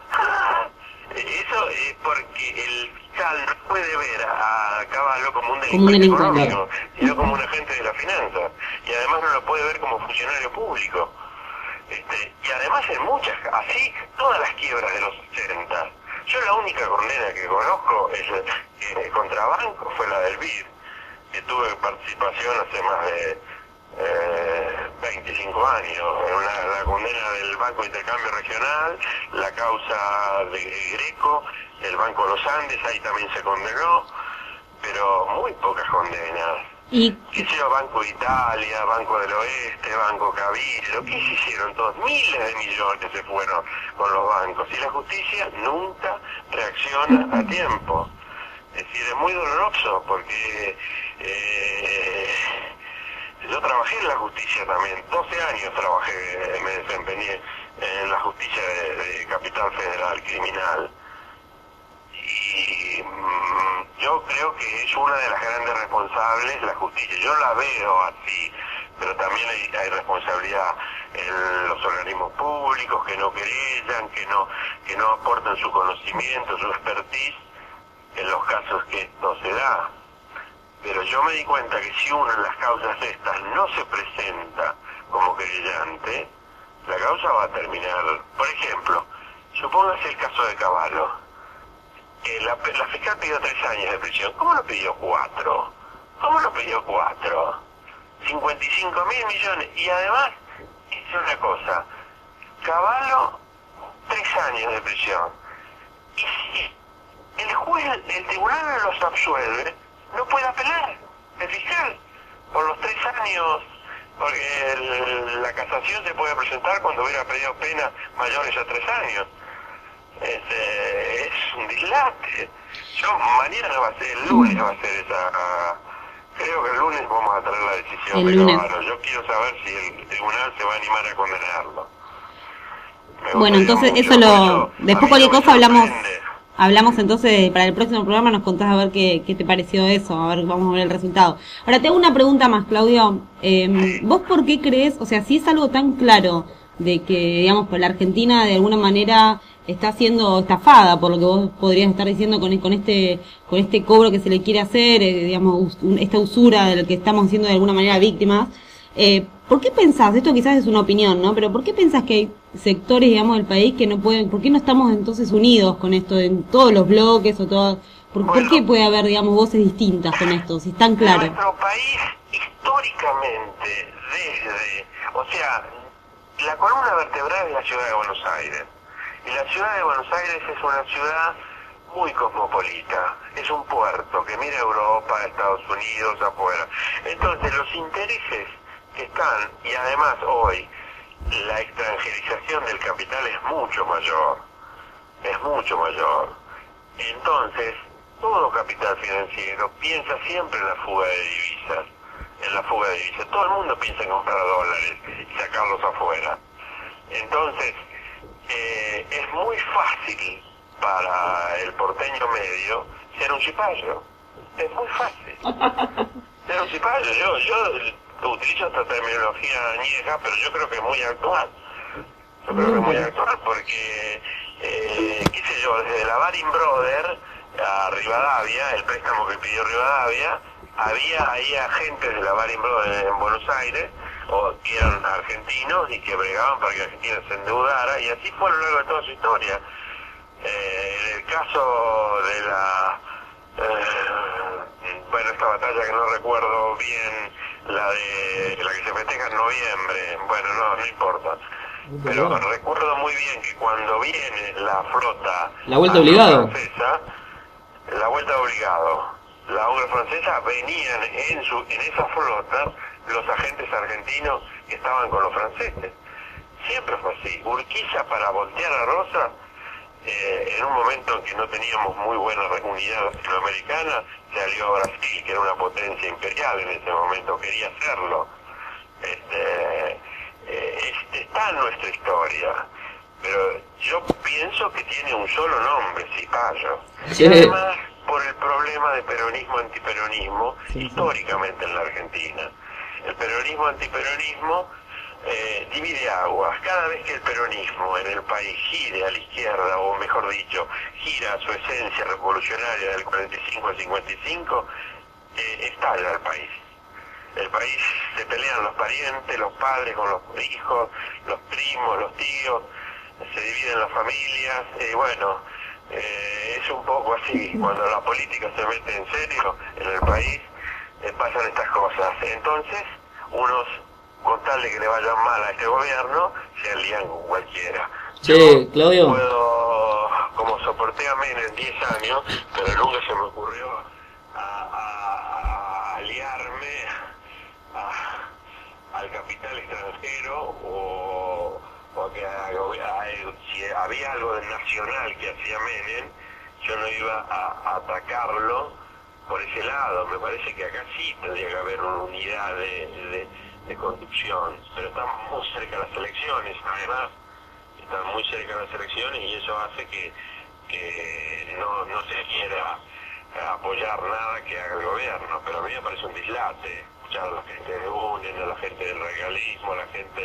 Eso es porque el fiscal no puede ver a Cavallo como un delincuente económico, sino como un agente de la finanza. Y además no lo puede ver como funcionario público. Este, y además en muchas, así, todas las quiebras de los ochenta. Yo la única condena que conozco es eh, contra banco fue la del B I D, que tuve participación hace más de eh, veinticinco años, en una, la condena del Banco de Intercambio Regional, la causa de Greco, el Banco de los Andes, ahí también se condenó, pero muy pocas condenas. Y ¿Qué sé yo? Banco Italia, Banco del Oeste, Banco Cabildo, ¿qué se hicieron todos? Miles de millones se fueron con los bancos y la justicia nunca reacciona a tiempo. Es decir, es muy doloroso porque eh, yo trabajé en la justicia también, doce años trabajé, me desempeñé en la justicia de, de Capital Federal Criminal. Y mmm, yo creo que es una de las grandes responsables la justicia. Yo la veo así, pero también hay, hay responsabilidad en los organismos públicos que no querellan, que no que no aportan su conocimiento, su expertise en los casos que esto se da. Pero yo me di cuenta que si uno en las causas estas no se presenta como querellante, la causa va a terminar. Por ejemplo, supóngase el caso de Cavallo. Eh, la, la fiscal pidió tres años de prisión. ¿Cómo lo pidió cuatro? ¿Cómo lo pidió cuatro? cincuenta y cinco mil millones. Y además, es una cosa, Cavallo, tres años de prisión. Y si el juez, el tribunal los absuelve, no puede apelar el fiscal por los tres años, porque el, la casación se puede presentar cuando hubiera pedido penas mayores a tres años. Este, es un dislate. Yo mañana va a ser, el lunes va a ser esa, uh, creo que el lunes o a traer la decisión El de lunes. Cavallo. Yo quiero saber si el tribunal se va a animar a condenarlo. Me Bueno, gustaría entonces mucho, eso lo... porque a Después mí cualquier no me cosa hablamos... sorprende. Hablamos entonces, para el próximo programa nos contás a ver qué, qué te pareció eso, a ver, vamos a ver el resultado. Ahora, te hago una pregunta más, Claudio. Eh, ¿Vos por qué crees, o sea, si es algo tan claro de que, digamos, pues la Argentina de alguna manera está siendo estafada, por lo que vos podrías estar diciendo con, con este con este cobro que se le quiere hacer, eh, digamos, us- esta usura de lo que estamos siendo de alguna manera víctimas, eh, ¿por qué pensás, esto quizás es una opinión, ¿no? Pero ¿por qué pensás que hay sectores, digamos, del país que no pueden, por qué no estamos entonces unidos con esto en todos los bloques o todas, por, ¿por Bueno. qué puede haber, digamos, voces distintas con esto, si es tan claro? Nuestro país, históricamente, desde, o sea, la columna vertebral es la ciudad de Buenos Aires. Y la ciudad de Buenos Aires es una ciudad muy cosmopolita. Es un puerto que mira a Europa, a Estados Unidos, afuera. Entonces, los intereses que están, y además hoy, la extranjerización del capital es mucho mayor. Es mucho mayor. Entonces, todo capital financiero piensa siempre en la fuga de divisas, en la fuga de divisas. Todo el mundo piensa en comprar dólares y sacarlos afuera. Entonces, eh, es muy fácil para el porteño medio ser un cipayo. Es muy fácil. Ser un cipayo. Yo, yo utilizo esta terminología añeja, pero yo creo que es muy actual. Yo creo que es muy actual porque, eh, qué sé yo, desde la Baring Brothers a Rivadavia, el préstamo que pidió Rivadavia, había ahí agentes de la Baring Brothers en Buenos Aires, o que eran argentinos y que bregaban para que Argentina se endeudara, y así fue a lo largo de toda su historia. Eh, en el caso de la, eh, bueno, esta batalla que no recuerdo bien, la de la que se festeja en noviembre, bueno, no, no importa. Pero recuerdo muy bien que cuando viene la flota La vuelta obligado. francesa, la vuelta obligado, la obra francesa, venían en su en esa flota los agentes argentinos que estaban con los franceses. Siempre fue así. Urquiza, para voltear a Rosa, eh, en un momento en que no teníamos muy buena unidad latinoamericana, se alió a Brasil, que era una potencia imperial en ese momento, quería hacerlo. Este, eh, es- está en nuestra historia, pero yo pienso que tiene un solo nombre, cipayo. Sí. Y además, por el problema de peronismo-antiperonismo, históricamente en la Argentina. El peronismo-antiperonismo eh, divide aguas. Cada vez que el peronismo en el país gire a la izquierda, o mejor dicho, gira a su esencia revolucionaria del cuarenta y cinco al cincuenta y cinco, eh, estalla el país. El país, se pelean los parientes, los padres con los hijos, los primos, los tíos, se dividen las familias, y bueno, eh, es un poco así. Cuando la política se mete en serio en el país, eh, pasan estas cosas. Entonces, unos, con tal de que le vayan mal a este gobierno, se alían con cualquiera. Che, Claudio. Puedo, como soporté a Menem en diez años, pero nunca se me ocurrió a, a- a aliarme a- al capital extranjero, o, o que a- a- si había algo de nacional que hacía Menem, yo no iba a, a atacarlo por ese lado. Me parece que acá sí tendría que haber una unidad de, de, de conducción, pero estamos muy cerca de las elecciones, además están muy cerca de las elecciones, y eso hace que, que no, no se quiera apoyar nada que haga el gobierno. Pero a mí me parece un dislate escuchar a la gente de UNEN, a la gente del regalismo, a la gente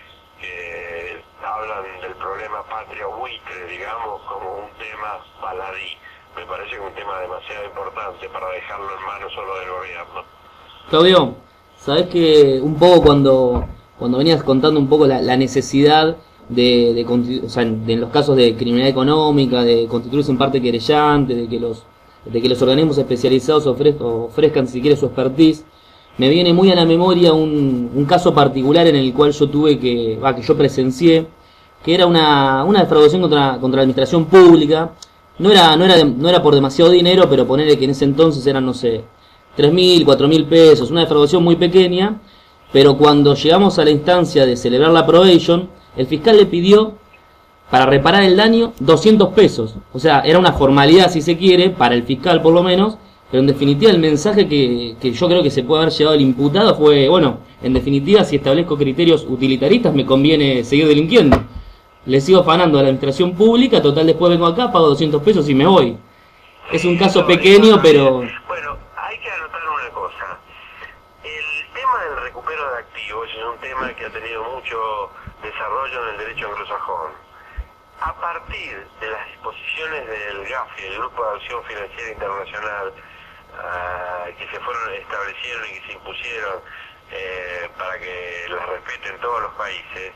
que hablan del problema patria buitre, digamos, como un tema baladí. Me parece que es un tema demasiado importante para dejarlo en manos solo del gobierno. Claudio, sabés que un poco cuando cuando venías contando un poco la, la necesidad de, de, constitu- o sea, de en los casos de criminalidad económica, de constituirse en parte querellante, de que los de que los organismos especializados ofrez- ofrezcan si quiere su expertise, me viene muy a la memoria un, un caso particular en el cual yo tuve que, va, que yo presencié, que era una, una defraudación contra, contra la administración pública. No era, no era, de- no era por demasiado dinero, pero ponerle que en ese entonces eran, no sé, tres mil, cuatro mil pesos, una defraudación muy pequeña, pero cuando llegamos a la instancia de celebrar la probation, el fiscal le pidió, para reparar el daño, doscientos pesos. O sea, era una formalidad, si se quiere, para el fiscal por lo menos, pero en definitiva el mensaje que, que yo creo que se puede haber llevado el imputado fue, bueno, en definitiva si establezco criterios utilitaristas me conviene seguir delinquiendo. Le sigo afanando a la administración pública, total después vengo acá, pago doscientos pesos y me voy. Es un caso pequeño, pero... Bueno, hay que anotar una cosa. El tema del recupero de activos es un tema que ha tenido mucho desarrollo en el derecho anglosajón. A partir de las disposiciones del GAFI, el Grupo de Acción Financiera Internacional, uh, que se fueron, establecieron y que se impusieron eh, para que las respeten todos los países,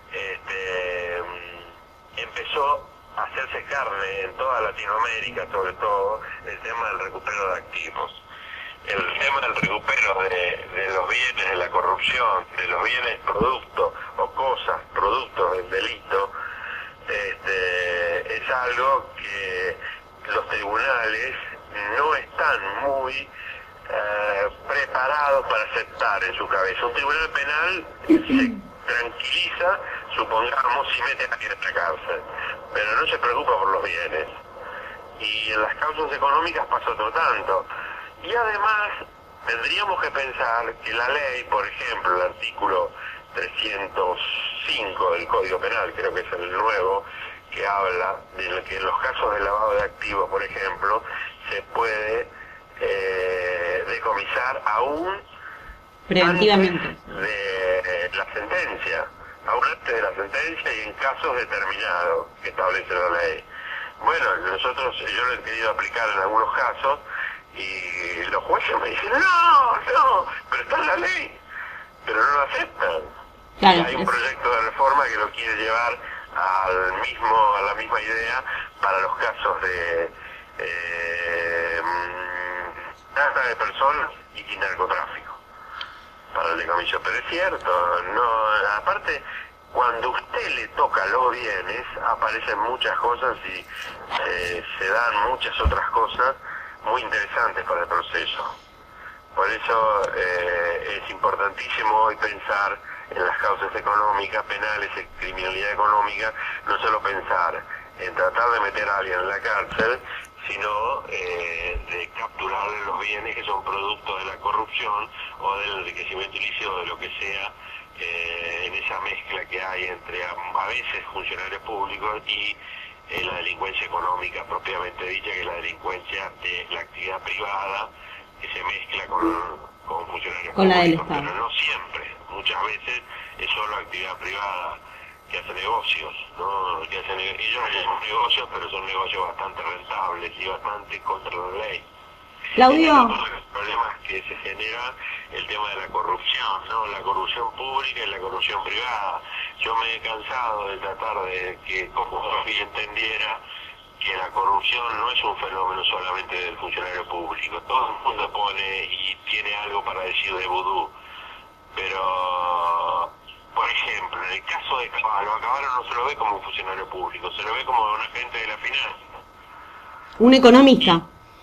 este, empezó a hacerse carne en toda Latinoamérica, sobre todo, el tema del recupero de activos. El tema del recupero de, de los bienes de la corrupción, de los bienes producto o cosas, productos del delito, este, es algo que los tribunales no están muy eh, preparados para aceptar en su cabeza. Un tribunal penal se tranquiliza, supongamos, si mete a alguien en la cárcel, pero no se preocupa por los bienes. Y en las causas económicas pasa otro tanto. Y además tendríamos que pensar que la ley, por ejemplo, el artículo trescientos cinco del Código Penal, creo que es el nuevo, que habla de que en los casos de lavado de activos, por ejemplo, se puede eh, decomisar aún preventivamente de la sentencia, aún antes de la sentencia y en casos determinados que establece la ley. Bueno, nosotros, yo lo he querido aplicar en algunos casos y los jueces me dicen, no, no, pero está en la ley, pero no lo aceptan. Claro, y hay un es... proyecto de reforma que lo quiere llevar al mismo, a la misma idea para los casos de eh, trata de personas y narcotráfico, para el decomiso. Pero es cierto, no, aparte, cuando usted le toca los bienes, aparecen muchas cosas y eh, se dan muchas otras cosas muy interesantes para el proceso. Por eso eh, es importantísimo hoy pensar en las causas económicas, penales, en criminalidad económica, no solo pensar en tratar de meter a alguien en la cárcel, sino eh, de capturar los bienes que son producto de la corrupción o del enriquecimiento ilícito, de lo que sea, eh, en esa mezcla que hay entre a, a veces funcionarios públicos y eh, la delincuencia económica propiamente dicha, que es la delincuencia de la actividad privada que se mezcla con, con funcionarios con la del públicos, Estado. pero no siempre. Muchas veces es solo actividad privada que hace negocios, ¿no? Que hacen, ellos hacen negocios, pero son negocios bastante rentables y bastante contra la ley. Claudio. Uno de los problemas que se genera el tema de la corrupción, ¿no? La corrupción pública y la corrupción privada. Yo me he cansado de tratar de que como entendiera que la corrupción no es un fenómeno solamente del funcionario público. Todo el mundo pone y tiene algo para decir de vudú. Pero, por ejemplo, en el caso de Cavallo, a Cavallo no se lo ve como un funcionario público, se lo ve como un agente de la finanza. Un economista.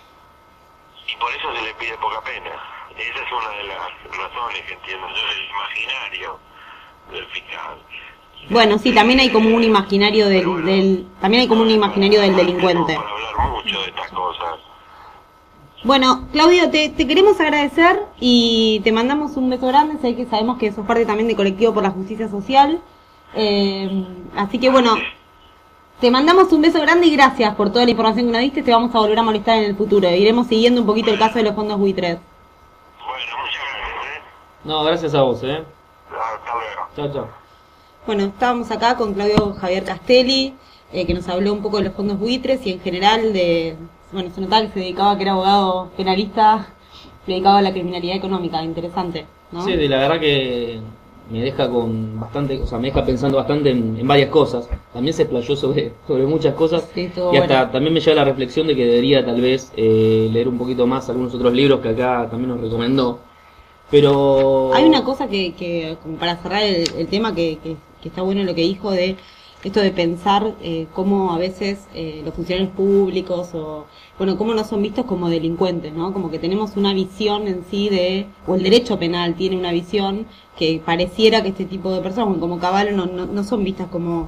Y por eso se le pide poca pena. Esa es una de las razones que entiendo yo del imaginario del fiscal. Bueno, sí, también hay como un imaginario del, bueno, del también hay como un imaginario del delincuente. Para hablar mucho de estas cosas. Bueno, Claudio, te, te queremos agradecer y te mandamos un beso grande. Sé que sabemos que sos parte también de Colectivo por la Justicia Social. Eh, así que bueno, te mandamos un beso grande y gracias por toda la información que nos diste. Te vamos a volver a molestar en el futuro. Iremos siguiendo un poquito el caso de los fondos buitres. Bueno, muchas gracias. ¿eh? No, gracias a vos, ¿eh? Hasta luego. Chao, chao. Bueno, estábamos acá con Claudio Javier Castelli, eh, que nos habló un poco de los fondos buitres y en general de... Bueno, se notaba que se dedicaba, que era abogado penalista, dedicado a la criminalidad económica. Interesante, ¿no? Sí, de la verdad que me deja con bastante, o sea, me deja pensando bastante en, en varias cosas. También se explayó sobre, sobre muchas cosas. Sí, y hasta bueno. También me lleva la reflexión de que debería tal vez eh, leer un poquito más algunos otros libros que acá también nos recomendó. Pero... Hay una cosa que, que como para cerrar el, el tema, que, que, que está bueno lo que dijo de esto de pensar eh, cómo a veces eh, los funcionarios públicos o, bueno, cómo no son vistos como delincuentes, ¿no? Como que tenemos una visión en sí de, o el derecho penal tiene una visión que pareciera que este tipo de personas, como Cavallo, no, no, no son vistas como,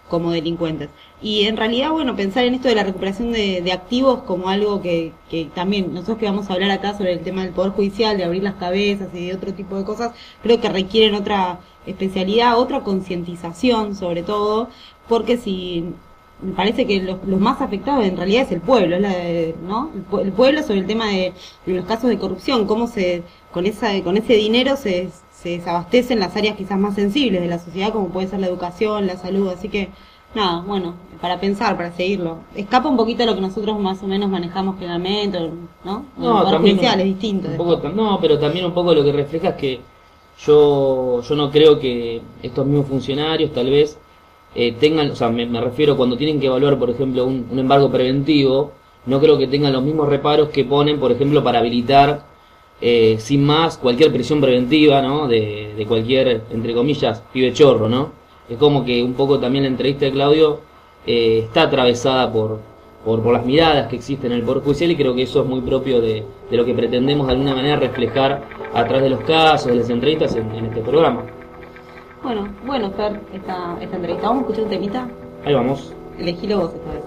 como delincuentes. Y en realidad, bueno, pensar en esto de la recuperación de, de activos como algo que, que también nosotros que vamos a hablar acá sobre el tema del Poder Judicial, de abrir las cabezas y de otro tipo de cosas, creo que requieren otra especialidad, otra concientización sobre todo, porque si me parece que los, los más afectados en realidad es el pueblo, es la de, ¿no? El, el pueblo sobre el tema de, de los casos de corrupción, cómo se con esa con ese dinero se, se desabastecen las áreas quizás más sensibles de la sociedad, como puede ser la educación, la salud, así que nada, bueno, para pensar, para seguirlo. Escapa un poquito a lo que nosotros más o menos manejamos generalmente, ¿no? No, el Poder también Judicial un, es distinto. Un poco, no, pero también un poco lo que refleja es que yo yo no creo que estos mismos funcionarios tal vez eh, tengan, o sea, me, me refiero cuando tienen que evaluar, por ejemplo, un, un embargo preventivo, no creo que tengan los mismos reparos que ponen, por ejemplo, para habilitar eh, sin más cualquier prisión preventiva, ¿no? De, de cualquier, entre comillas, pibe chorro, ¿no? Es como que un poco también la entrevista de Claudio eh, está atravesada por, por por las miradas que existen en el Poder Judicial, y creo que eso es muy propio de, de lo que pretendemos de alguna manera reflejar a través de los casos, de las entrevistas en, en este programa. Bueno, bueno, Fer, esta, esta entrevista. ¿Vamos a escuchar un temita? Ahí vamos. Elegílo vos esta vez.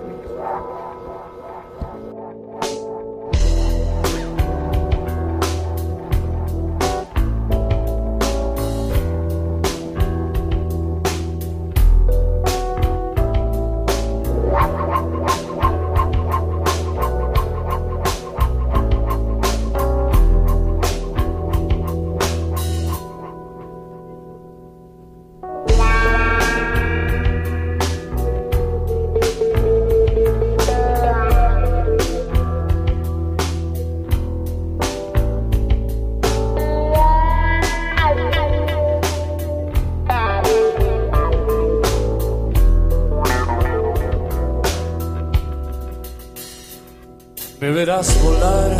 Me verás volar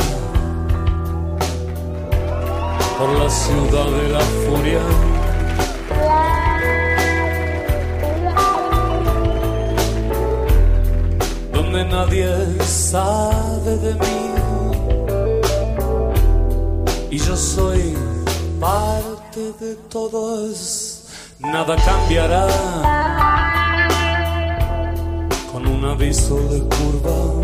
por la ciudad de la furia, donde nadie sabe de mí y yo soy parte de todos. Nada cambiará con un aviso de curva.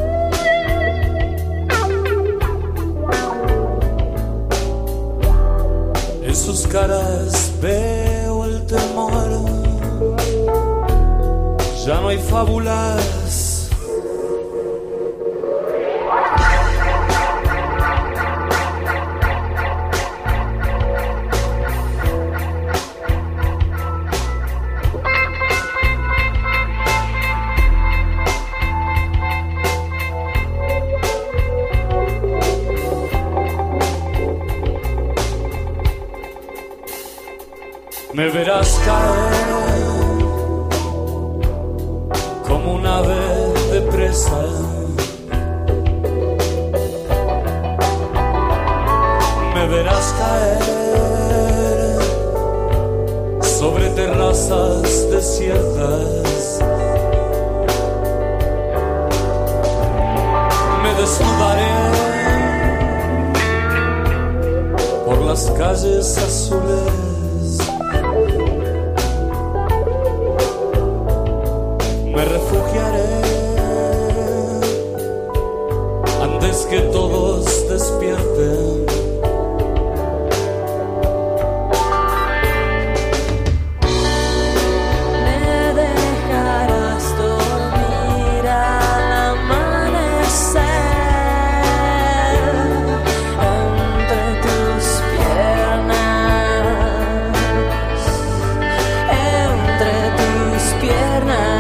En sus caras veo el temor. Ya no hay fábulas. Me verás caer como un ave de presa. Me verás caer sobre terrazas desiertas. Me desnudaré por las calles azules. Me refugiaré antes que todos despierten. Me dejarás dormir al amanecer entre tus piernas, entre tus piernas.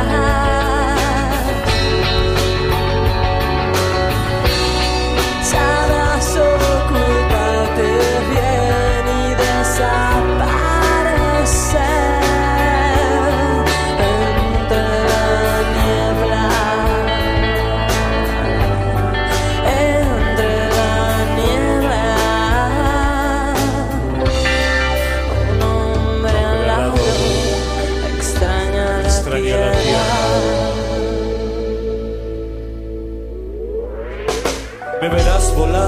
Me verás volar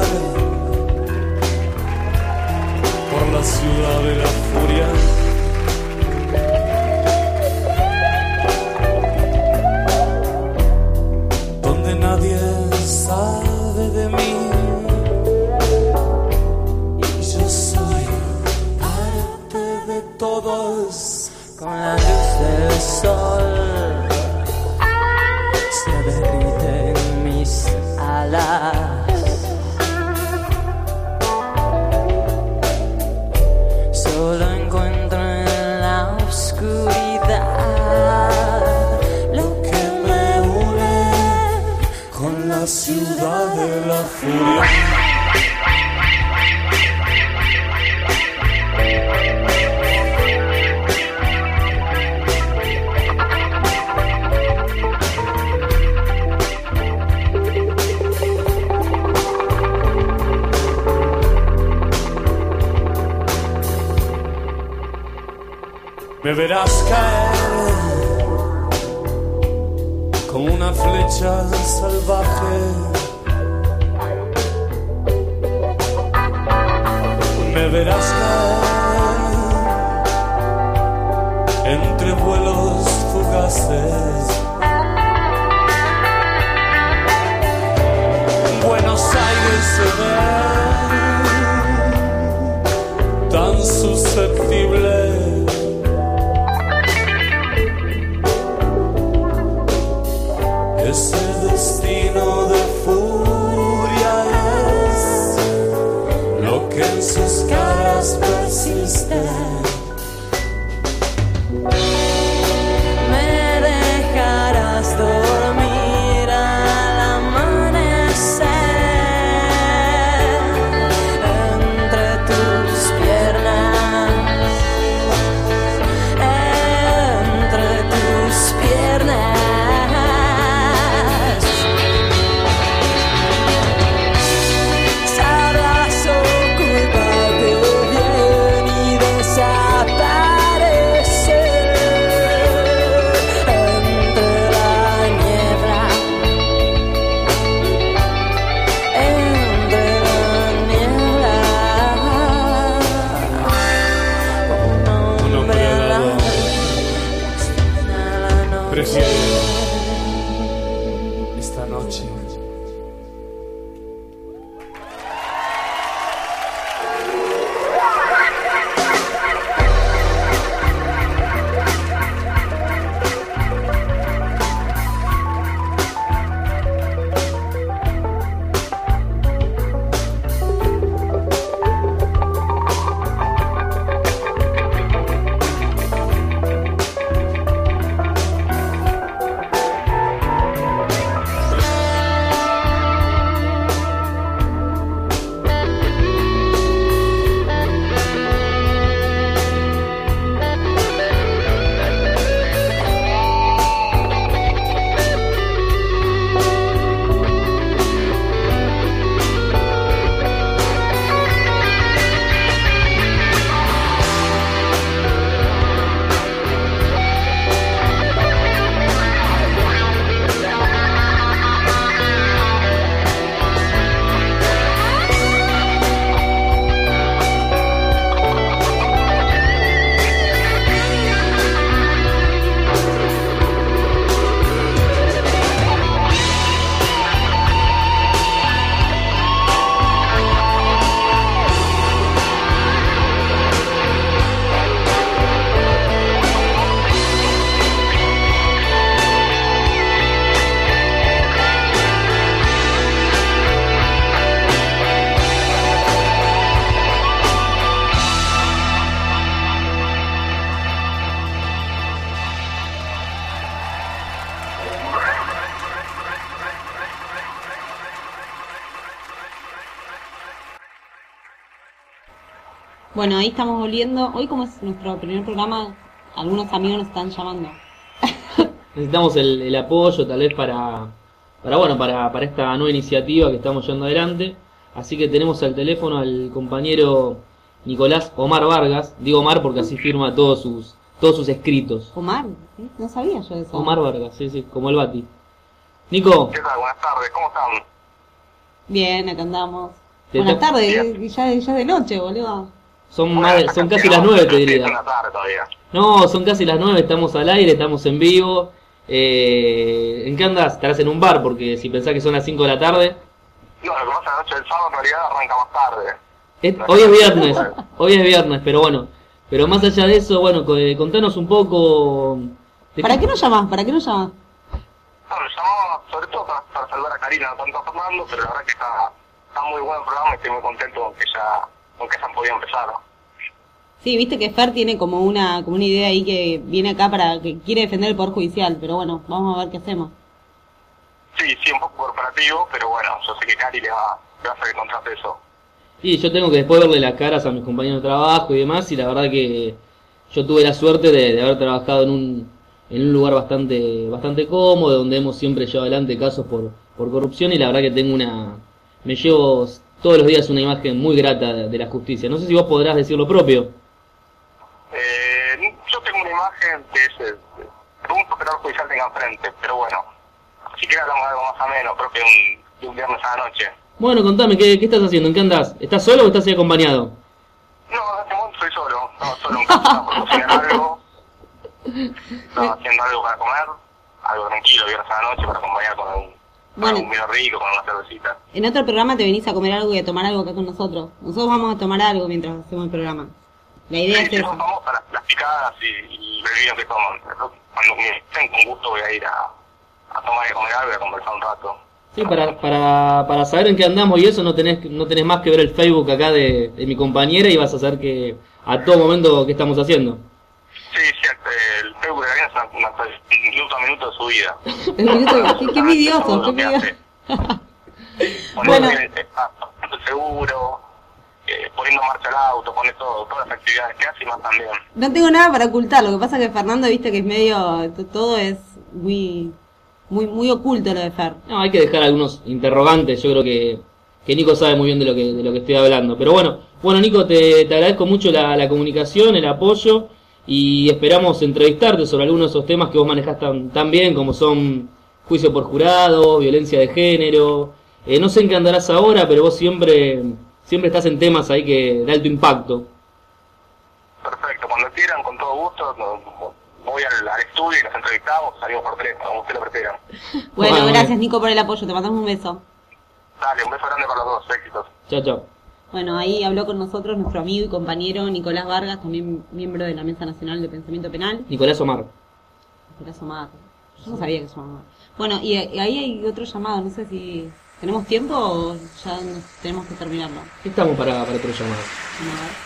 por la ciudad de la furia, Me verás caer como una flecha salvaje. Me verás caer entre vuelos fugaces. Buenos Aires se ve tan susceptible. Ese destino de furia es lo que en sus caras persiste. Me dejarás dormir al amanecer entre tus piernas, entre tus piernas. Sabrás ocultarte bien y desaparecer entre la niebla, entre la niebla. Un hombre alado Prefiero esta noche. Bueno, ahí estamos volviendo. Hoy, como es nuestro primer programa, algunos amigos nos están llamando. Necesitamos el, el apoyo tal vez para, para bueno, para, para esta nueva iniciativa que estamos llevando adelante. Así que tenemos al teléfono al compañero Nicolás Omar Vargas. Digo Omar porque así firma todos sus todos sus escritos. Omar, ¿sí? No sabía yo eso. Omar Vargas, sí, sí, como el Bati. Nico. ¿Qué tal? Buenas tardes, ¿cómo están? Bien, acá andamos. Te Buenas to- tardes, Bien. ya, ya de noche, boludo. Son, Bueno, más de- acá son casi llegamos, las nueve, te pero diría. Es una tarde todavía. No, son casi las nueve, estamos al aire, estamos en vivo. Eh, ¿En qué andas? Estarás en un bar, porque si pensás que son las cinco de la tarde. No, lo que pasa es que la noche del sábado en realidad arranca más tarde. Es- hoy es viernes, hoy es viernes, pero bueno. Pero más allá de eso, bueno, co- eh, contanos un poco. de ¿Para qué nos llamás? ¿Para qué nos llamás? No, lo llamaba sobre todo para, para saludar a Karina, no tanto a Fernando, pero la verdad que está, está muy buen el programa y estoy muy contento con que ya, con que se han podido empezar. Sí, viste que Fer tiene como una como una idea ahí que viene acá para que quiere defender el Poder Judicial, pero bueno, vamos a ver qué hacemos. Sí, sí, un poco corporativo, pero bueno, yo sé que Cari le va, le va a hacer el contrato eso. Y yo tengo que después verle las caras a mis compañeros de trabajo y demás, y la verdad que yo tuve la suerte de, de haber trabajado en un, en un lugar bastante bastante cómodo, donde hemos siempre llevado adelante casos por, por corrupción, y la verdad que tengo una... me llevo todos los días una imagen muy grata de, de la justicia. No sé si vos podrás decir lo propio. Eh, yo tengo una imagen que es el, un operador judicial tenga enfrente, pero bueno, si quieres hablamos de algo más ameno, creo que un, de un viernes a la noche. Bueno, contame, ¿qué, ¿qué estás haciendo? ¿En qué andás? ¿Estás solo o estás ahí acompañado? No, en este momento soy solo, no, solo en casa, por cocinar algo, no, haciendo algo para comer, algo tranquilo, viernes a la noche para acompañar con un, Bueno. con un vino rico, con una cervecita. En otro programa te venís a comer algo y a tomar algo acá con nosotros. Nosotros vamos a tomar algo mientras hacemos el programa. La idea Sí, es sí, esa. vamos para las picadas y, y el vino que toman. Cuando me estén con gusto voy a ir a, a tomar y a comer algo y a conversar un rato. Sí, para, para, para saber en qué andamos y eso no tenés, no tenés más que ver el Facebook acá de, de mi compañera y vas a saber que a todo momento qué estamos haciendo. Sí, sí, el Facebook de Ariana es una, una, un minuto a minuto de su vida. El minuto- qué, qué envidioso, Todo qué lo que envidioso. hace. Bueno. Pone el seguro, eh, poniendo en marcha el auto, pone todo, todas las actividades que hace y más también. No tengo nada para ocultar, lo que pasa es que Fernando, viste que es medio, t- todo es muy, muy, muy oculto lo de Fer. No, hay que dejar algunos interrogantes, yo creo que, que Nico sabe muy bien de lo que, de lo que estoy hablando. Pero bueno, bueno Nico, te, te agradezco mucho la, la comunicación, el apoyo y esperamos entrevistarte sobre algunos de esos temas que vos manejás tan, tan bien como son juicio por jurado, violencia de género. Eh, no sé en qué andarás ahora, pero vos siempre, siempre estás en temas ahí que de alto impacto. Perfecto, cuando quieran, con todo gusto, no- voy al, al estudio y nos entrevistamos, salimos por tres, como ustedes lo prefieran. Bueno, Bueno, gracias Nico por el apoyo, te mandamos un beso. Dale, un beso grande para los dos, éxitos. Chao, chao. Bueno, ahí habló con nosotros nuestro amigo y compañero Nicolás Vargas, también miembro de la Mesa Nacional de Pensamiento Penal. Nicolás Omar. Nicolás Omar. Yo no sabía que se llamaba. Bueno, y, y ahí hay otro llamado, no sé si tenemos tiempo o ya nos- tenemos que terminarlo. ¿Qué estamos para, para otro llamado? Vamos a ver.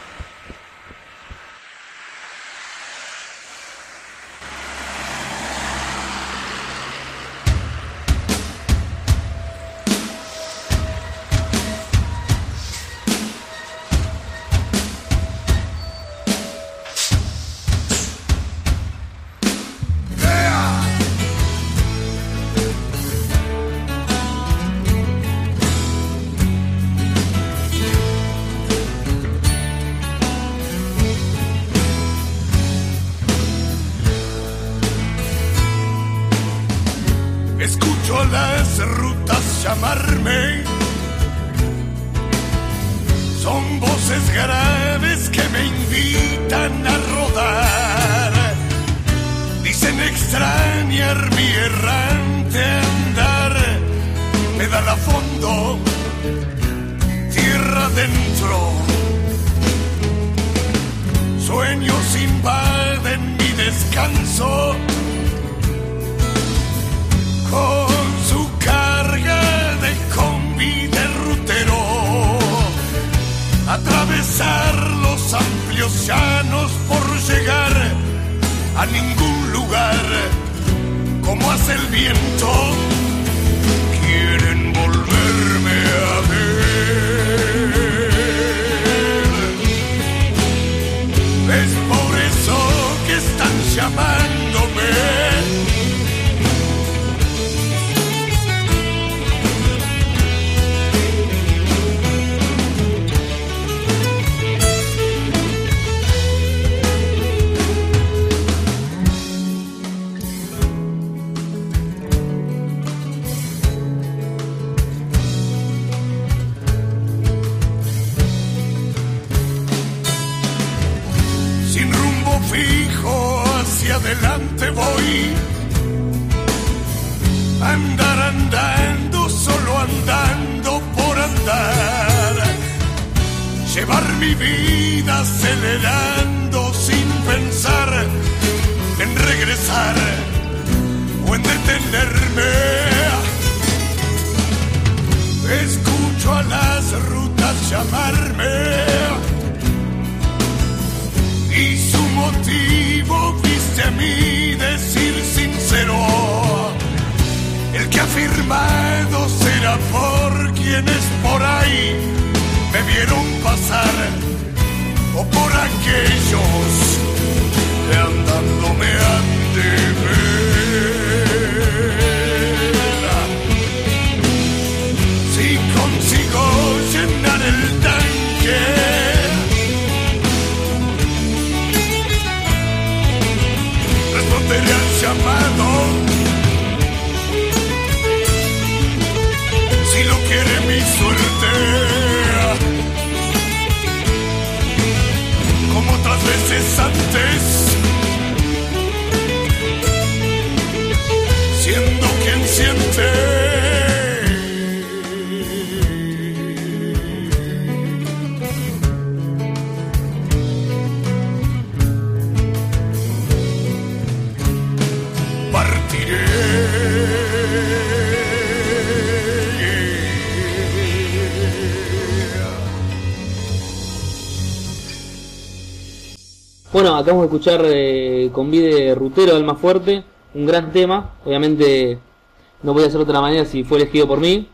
Escucho las rutas llamarme, son voces graves que me invitan a rodar. Dicen extrañar mi errante andar, pedal a fondo, tierra adentro. Sueños invaden mi descanso con su carga de combi de rutero. Atravesar los amplios llanos por llegar a ningún lugar como hace el viento. Quieren volverme a ver. Es por eso que están llamándome. Sin rumbo fijo hacia adelante voy, andar andando, solo andando por andar, llevar mi vida acelerando sin pensar en regresar o en detenerme. Escucho a las rutas llamarme y su motivo viste a mí decir sincero. El que ha firmado será por quienes por ahí me vieron pasar o por aquellos que andando me han de ver. Si consigo llenar el tanque, sientes, siendo quien siente. Bueno, acabamos de escuchar eh, Convide Rutero del Más Fuerte, un gran tema, obviamente no podía ser de otra manera si fue elegido por mí.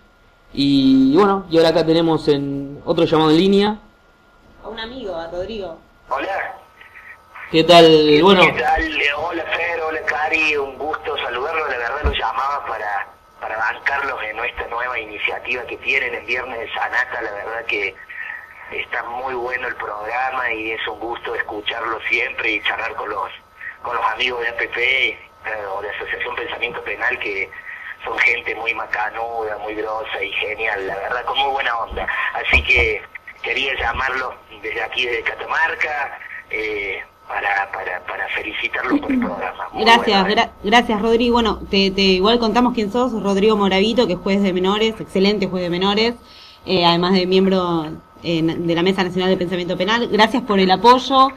Y bueno, y ahora acá tenemos en otro llamado en línea. A un amigo, a Rodrigo. Hola. ¿Qué tal? Bueno, ¿Qué tal? Eh, Hola Fer, hola Cari, un gusto saludarlos, la verdad los llamaba para, para bancarlos en esta nueva iniciativa que tienen en Viernes de Sanata, la verdad que está muy bueno el programa y es un gusto escucharlo siempre y charlar con los con los amigos de A P P eh, o de Asociación Pensamiento Penal, que son gente muy macanuda, muy grosa y genial, la verdad, con muy buena onda. Así que quería llamarlos desde aquí, desde Catamarca, eh, para, para, para felicitarlos por el programa. Muy Gracias, bueno, ¿eh? gra- gracias Rodrigo. Bueno, te, te igual contamos quién sos, Rodrigo Moravito, que es juez de menores, excelente juez de menores, eh, además de miembro eh, de la Mesa Nacional de Pensamiento Penal. Gracias por el apoyo.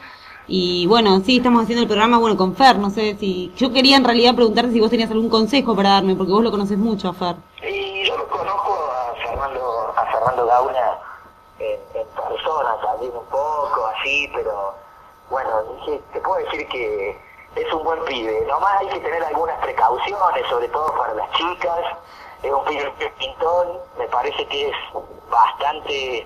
Y bueno, sí, estamos haciendo el programa, bueno, con Fer, no sé si... Yo quería en realidad preguntarte si vos tenías algún consejo para darme, porque vos lo conoces mucho a Fer. Y yo lo conozco a Fernando, a Fernando Gauna en, en persona también un poco, así, pero bueno, dije, te puedo decir que es un buen pibe. Nomás hay que tener algunas precauciones, sobre todo para las chicas. Es un pibe que es pintón, me parece que es bastante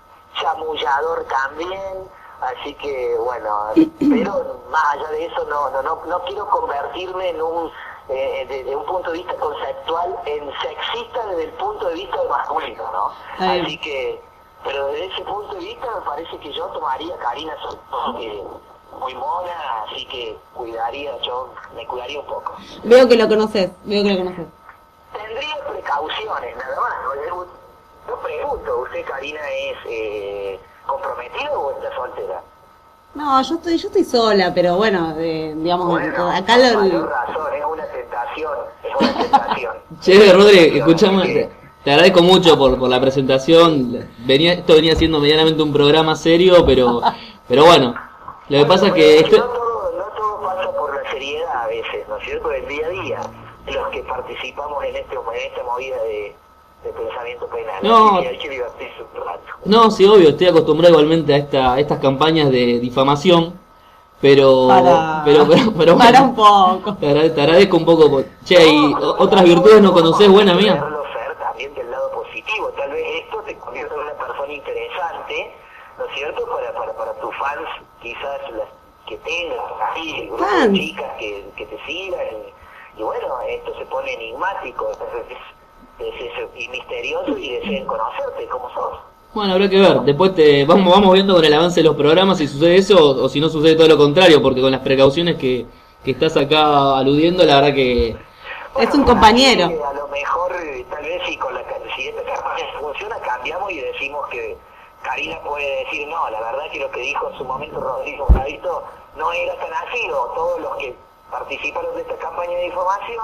chamullador también. Así que bueno, pero más allá de eso no no no, no quiero convertirme en un eh, desde un punto de vista conceptual en sexista desde el punto de vista de masculino, ¿no? Ahí. Así que, pero desde ese punto de vista me parece que yo tomaría a Karina sobre que muy mona, así que cuidaría, yo me cuidaría un poco. Veo que lo conoces, veo que lo conoces. Tendría precauciones, nada más. Yo, yo pregunto, ¿usted, Karina, es eh, comprometida o está soltera? No, yo estoy yo estoy sola, pero bueno, eh, digamos, Bueno, acá con lo... mayor razón, es una tentación, es una tentación. che, Rodri, Pero, escuchame, eh, te agradezco mucho por, por la presentación. Venía, esto venía siendo medianamente un programa serio, pero pero bueno, lo que pasa es que bueno, esto... no todo, no todo pasa por la seriedad a veces, ¿no es cierto? El día a día, los que participamos en, este, en esta movida de, de pensamiento penal. No. Así que hay que divertirse un rato. No, sí, obvio, estoy acostumbrado igualmente a esta, a estas campañas de difamación, pero... Para, pero, pero, pero para bueno, un poco. te agrade- te agradezco un poco. Por... Che, ¿y No, o- otras virtudes no conocés, buena vamos a mía? verlo, Fer, también del lado positivo. Tal vez esto te convierta en una persona interesante, ¿no es cierto? Para, para, para tus fans, quizás las que tengas ahí, el grupo Fans. de chicas que, que te sigan. Y, y bueno, esto se pone enigmático, entonces es, es, es- y misterioso y desean conocerte, ¿cómo sos? Bueno, habrá que ver. Después te vamos vamos viendo con el avance de los programas si sucede eso o, o si no sucede todo lo contrario, porque con las precauciones que, que estás acá aludiendo, la verdad que... Es un compañero. A lo mejor, eh, tal vez si con la si esta campaña funciona, cambiamos y decimos que Karina puede decir, no, la verdad que lo que dijo en su momento Rodrigo Moravito no era tan así, o todos los que participaron de esta campaña de información,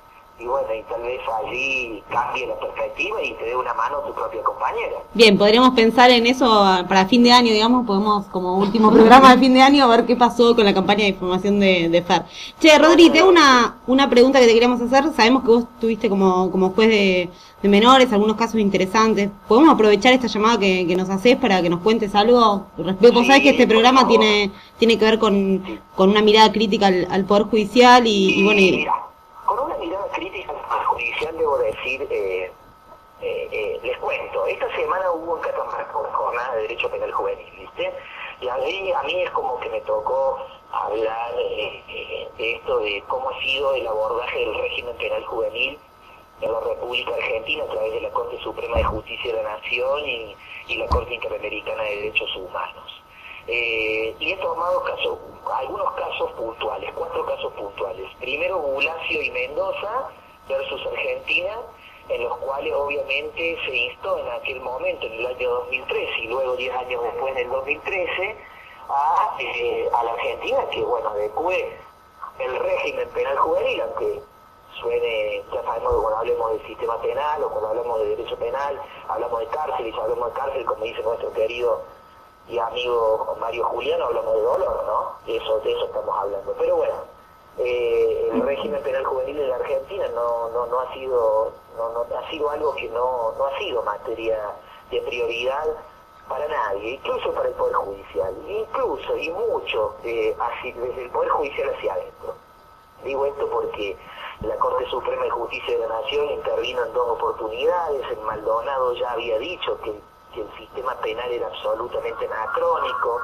y bueno, y tal vez allí cambie la perspectiva y te dé una mano tu propia compañera. Bien, podríamos pensar en eso para fin de año, digamos, podemos como último programa de fin de año ver qué pasó con la campaña de información de, de Fer. Che, Rodri, te hago una, una pregunta que te queríamos hacer. Sabemos que vos tuviste como, como juez de, de menores algunos casos interesantes. ¿Podemos aprovechar esta llamada que, que nos haces para que nos cuentes algo? Respecto, vos Sí, sabés que este por programa favor. tiene tiene que ver con, con una mirada crítica al, al Poder Judicial y, y bueno... y- Mira, con una mirada crítica al judicial debo decir, eh, eh, eh, les cuento, esta semana hubo en Catamarca una jornada de Derecho Penal Juvenil, ¿viste? Y a mí, a mí es como que me tocó hablar eh, eh, de esto, de cómo ha sido el abordaje del régimen penal juvenil en la República Argentina a través de la Corte Suprema de Justicia de la Nación y, y la Corte Interamericana de Derechos Humanos. Eh, y he tomado casos, algunos casos puntuales, cuatro casos puntuales. Primero, Bulacio y Mendoza versus Argentina, en los cuales obviamente se instó en aquel momento, en el año dos mil trece, y luego diez años después, en el dos mil trece, a, eh, a la Argentina, que bueno, adecue el régimen penal juvenil, aunque suene, ya sabemos que cuando hablemos del sistema penal o cuando hablamos de derecho penal, hablamos de cárcel, y si hablamos de cárcel, como dice nuestro querido y amigo Mario Juliano, hablamos de dolor, ¿no? Eso, de eso estamos hablando. Pero bueno, eh, el régimen penal juvenil en la Argentina no, no, no ha sido, no, no ha sido algo que no, no ha sido materia de prioridad para nadie, incluso para el Poder Judicial, incluso y mucho eh, así, desde el Poder Judicial hacia adentro. Digo esto porque la Corte Suprema de Justicia de la Nación intervino en dos oportunidades. En Maldonado ya había dicho que, que el sistema penal era absolutamente anacrónico,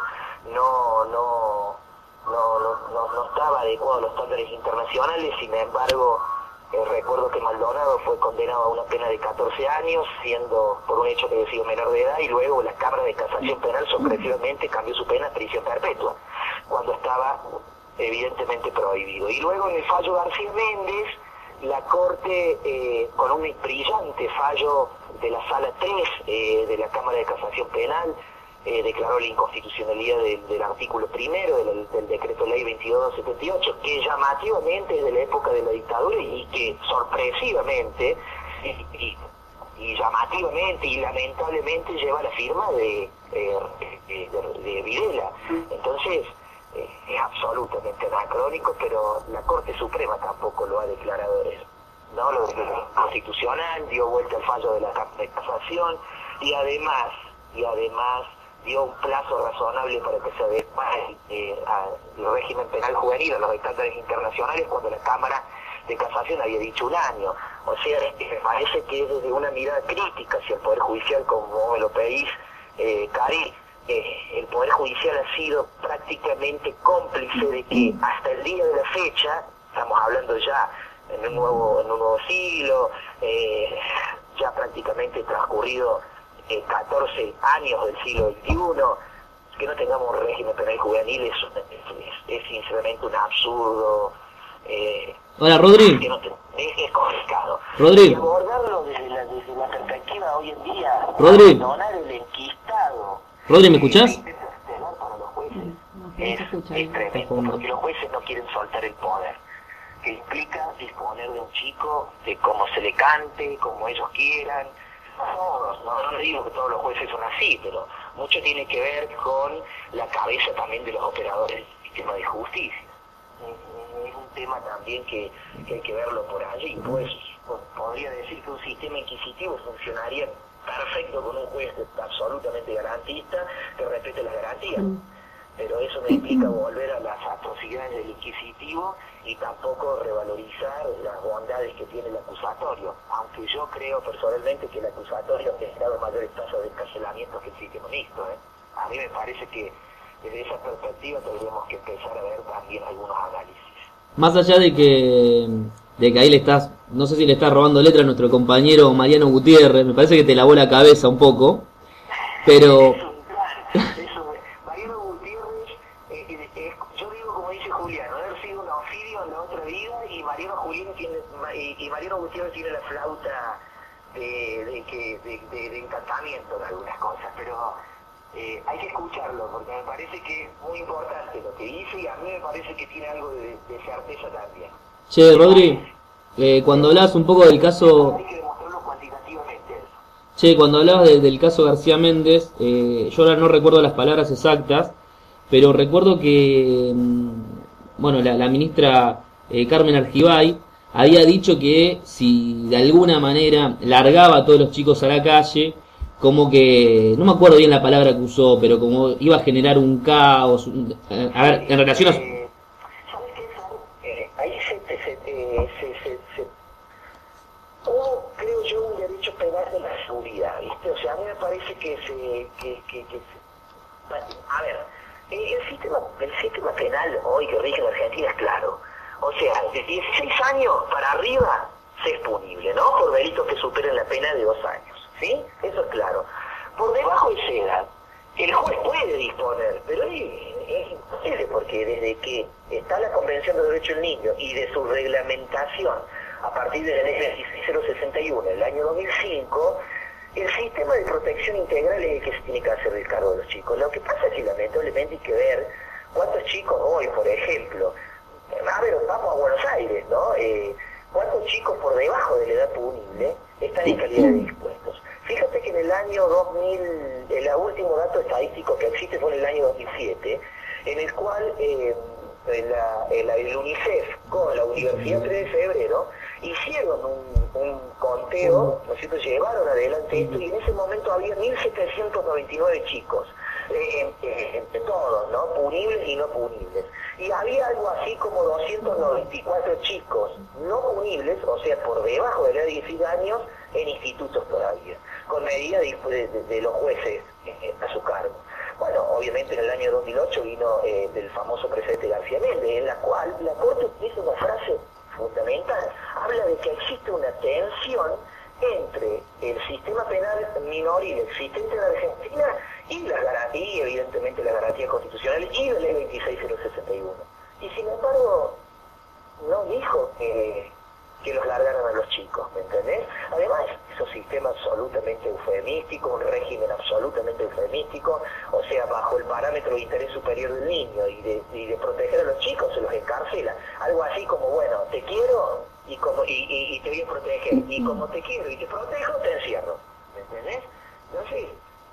no, no, no, no, no, no estaba adecuado a los estándares internacionales. Sin embargo, eh, recuerdo que Maldonado fue condenado a una pena de catorce años, siendo por un hecho que había sido menor de edad, y luego la Cámara de Casación Penal sorpresivamente cambió su pena a prisión perpetua, cuando estaba evidentemente prohibido. Y luego en el fallo García Méndez, la Corte, eh, con un brillante fallo de la Sala tres eh, de la Cámara de Casación Penal, eh, declaró la inconstitucionalidad del, del artículo primero del, del decreto ley veintidós setenta y ocho, que llamativamente es de la época de la dictadura y que sorpresivamente y, y, y llamativamente y lamentablemente lleva la firma de, eh, de, de, de Videla. Entonces, Eh, es absolutamente anacrónico, pero la Corte Suprema tampoco lo ha declarado eso, ¿no? Lo declaró constitucional, dio vuelta al fallo de la Cámara de Casación y además, y además dio un plazo razonable para que se adecue eh, al régimen penal juvenil, a los estándares internacionales, cuando la Cámara de Casación había dicho un año. O sea, me parece que es desde una mirada crítica hacia el Poder Judicial, como lo pedís, eh, Cari. Eh, el Poder Judicial ha sido prácticamente cómplice de que hasta el día de la fecha, estamos hablando ya en un nuevo, en un nuevo siglo, eh, ya prácticamente transcurrido eh, catorce años del siglo veintiuno, que no tengamos un régimen penal juvenil es, es, es sinceramente un absurdo. Eh, Hola, Rodri. Que no te, es, es complicado. Rodri. Y abordarlo desde la, desde la perspectiva hoy en día, Rodri. abandonar el enquistado. Rodri, ¿me escuchás? Para los jueces No, que no es, se escucha es bien. tremendo, porque los jueces no quieren soltar el poder, que implica disponer de un chico de cómo se le cante, como ellos quieran. No, no, no digo que todos los jueces son así, pero mucho tiene que ver con la cabeza también de los operadores del sistema de justicia. Es un tema también que, que hay que verlo por allí. Pues podría decir que un sistema inquisitivo funcionaría perfecto con un juez absolutamente garantista que respete las garantías, pero eso no implica volver a las atrocidades del inquisitivo y tampoco revalorizar las bondades que tiene el acusatorio, aunque yo creo personalmente que el acusatorio ha generado mayores tasas de encarcelamiento que el sistema mixto. ¿eh? A mí me parece que desde esa perspectiva tendríamos que empezar a ver también algunos análisis. Más allá de que de que ahí le estás, no sé si le estás robando letra a nuestro compañero Mariano Gutiérrez, me parece que te lavó la cabeza un poco, pero... Eso, eso, Mariano Gutiérrez, eh, eh, eh, yo digo como dice Juliano, haber sido un ofidio en la otra vida, y Mariano Juliano tiene, y, y Mariano Gutiérrez tiene la flauta de, de, que, de, de, de encantamiento en algunas cosas, pero eh, hay que escucharlo, porque me parece que es muy importante lo que dice, y a mí me parece que tiene algo de, de certeza también. Che, Rodri, eh, cuando hablabas un poco del caso... Hay que demostrarlo cuantitativamente. Che, cuando hablabas de- del caso García Méndez, eh, yo ahora no recuerdo las palabras exactas, pero recuerdo que, mm, bueno, la, la ministra eh, Carmen Argibay había dicho que si de alguna manera largaba a todos los chicos a la calle, como que, no me acuerdo bien la palabra que usó, pero como iba a generar un caos, un- eh, a ver, en relación a... Eh, ¿Sabes qué, Sar? Eh, ahí se, se, se, se, se, se- hubo, creo yo, un derecho penal de la seguridad, ¿viste? O sea, a mí me parece que se... Que, que, que se- bueno, a ver, eh, el sistema, el sistema penal hoy que rige en Argentina es claro. O sea, de dieciséis años para arriba se es punible, ¿no? Por delitos que superen la pena de dos años, ¿sí? Eso es claro. Por debajo de esa edad, el juez puede disponer, pero es, es imposible, porque desde que está la Convención de Derechos del Niño y de su reglamentación a partir de la ley veintiséis mil sesenta y uno del año dos mil cinco, el sistema de protección integral es el que se tiene que hacer del cargo de los chicos. Lo que pasa es que lamentablemente hay que ver cuántos chicos hoy, por ejemplo, a ver, vamos a Buenos Aires, ¿no? Eh, ¿Cuántos chicos por debajo de la edad punible están en calidad de dispuestos? Fíjate que en el año dos mil, el último dato estadístico que existe fue en el año dos mil siete, en el cual eh, la, la, el UNICEF con la Universidad tres de Febrero hicieron un, un conteo, ¿no es cierto?, llevaron adelante esto, y en ese momento había mil setecientos noventa y nueve chicos, eh, eh, entre todos, ¿no?, punibles y no punibles. Y había algo así como doscientos noventa y cuatro chicos no punibles, o sea, por debajo de la edad de dieciséis años, en institutos todavía, con medida de, de, de, de los jueces eh, a su cargo. Bueno, obviamente en el año dos mil ocho vino eh, del famoso precedente García Méndez, en la cual la Corte utiliza una frase fundamental, habla de que existe una tensión entre el sistema penal minoril existente en Argentina y, las y evidentemente las garantías constitucionales y la ley veintiséis mil sesenta y uno. Y sin embargo, no dijo que, que los largaran a los chicos, ¿me entendés? Además, es un sistema absolutamente eufemístico, un régimen absolutamente eufemístico, o sea, bajo el parámetro de interés superior del niño y de, y de proteger a los chicos, se los encarcela. Algo así como, bueno, te quiero y, como, y, y, y te voy a proteger, y como te quiero y te protejo, te encierro, ¿me entendés? Entonces,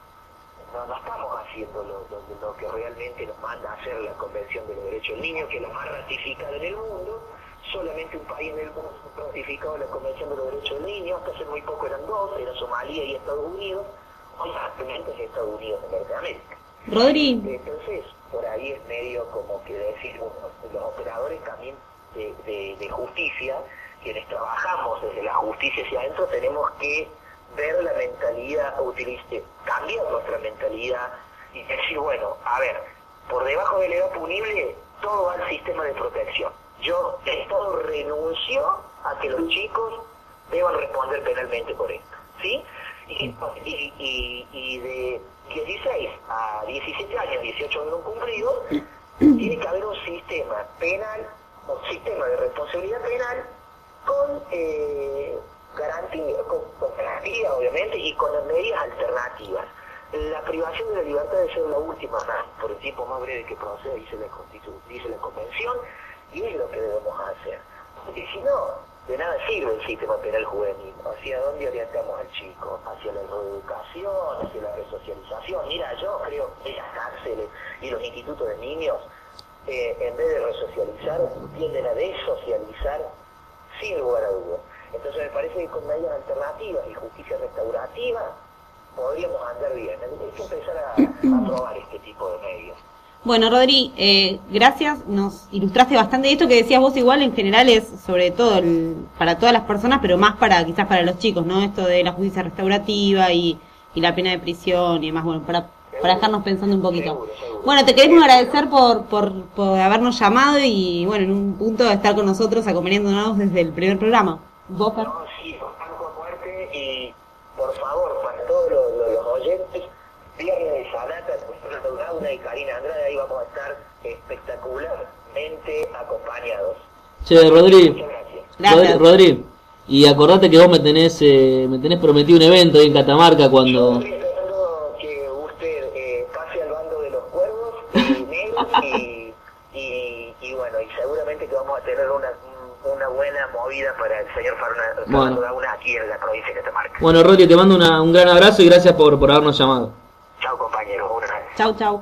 no, no estamos haciendo lo, lo, lo que realmente nos manda a hacer la Convención de los Derechos del Niño, que es la más ratificada en el mundo. Solamente un país en el mundo ha ratificado la Convención de los Derechos del Niño, hasta hace muy poco eran dos, era Somalia y Estados Unidos, hoy actualmente es Estados Unidos de Norteamérica. Rodri. Entonces, por ahí es medio como que decir, bueno, los operadores también de, de, de justicia, quienes trabajamos desde la justicia hacia adentro, tenemos que ver la mentalidad, utilice, cambiar nuestra mentalidad y decir, bueno, a ver, por debajo de la edad punible, todo va al sistema de protección. Yo, el Estado renunció a que los chicos deban responder penalmente por esto, ¿sí? Y, y, y, y de dieciséis a diecisiete años, dieciocho años no cumplidos, tiene que haber un sistema penal, un sistema de responsabilidad penal con eh, garantía, con, con garantía obviamente, y con medidas alternativas. La privación de la libertad debe ser la última, por el tiempo más breve que proceda, dice la, Constitu- dice la Convención, y es lo que debemos hacer. Porque si no, de nada sirve el sistema penal juvenil. ¿Hacia dónde orientamos al chico? Hacia la reeducación, hacia la resocialización. Mira, yo creo que las cárceles y los institutos de niños, eh, en vez de resocializar, tienden a desocializar sin lugar a dudas. Entonces me parece que con medidas alternativas y justicia restaurativa podríamos andar bien. Hay que empezar a, a probar este tipo de medios. Bueno, Rodri, eh, gracias, nos ilustraste bastante. Esto que decías vos igual en general es sobre todo el, para todas las personas, pero más para quizás para los chicos, ¿no? Esto de la justicia restaurativa y, y la pena de prisión y demás, bueno, para, para dejarnos pensando un poquito. Seguro, seguro. Bueno, te queremos agradecer por, por, por habernos llamado y, bueno, en un punto de estar con nosotros acompañándonos desde el primer programa. ¿Vos, Fer? No, sí, banco fuerte y, por favor, para todos los, los, los oyentes, Viernes de Sanata, Launa y Karina Andrade, ahí vamos a estar espectacularmente acompañados. Che, Rodri, Muchas gracias. Gracias. Rodri, Rodri, y acordate que vos me tenés, eh, me tenés prometido un evento ahí en Catamarca Yo cuando... estoy esperando que usted eh, pase al bando de los cuervos y negros y, y, y bueno, y seguramente que vamos a tener una, una buena movida para el señor Fernando Bueno. Launa aquí en la provincia de Catamarca. Bueno, Rodri, te mando una- un gran abrazo y gracias por, por habernos llamado. Chao, compañeros. Buenas noches. Chau, chau.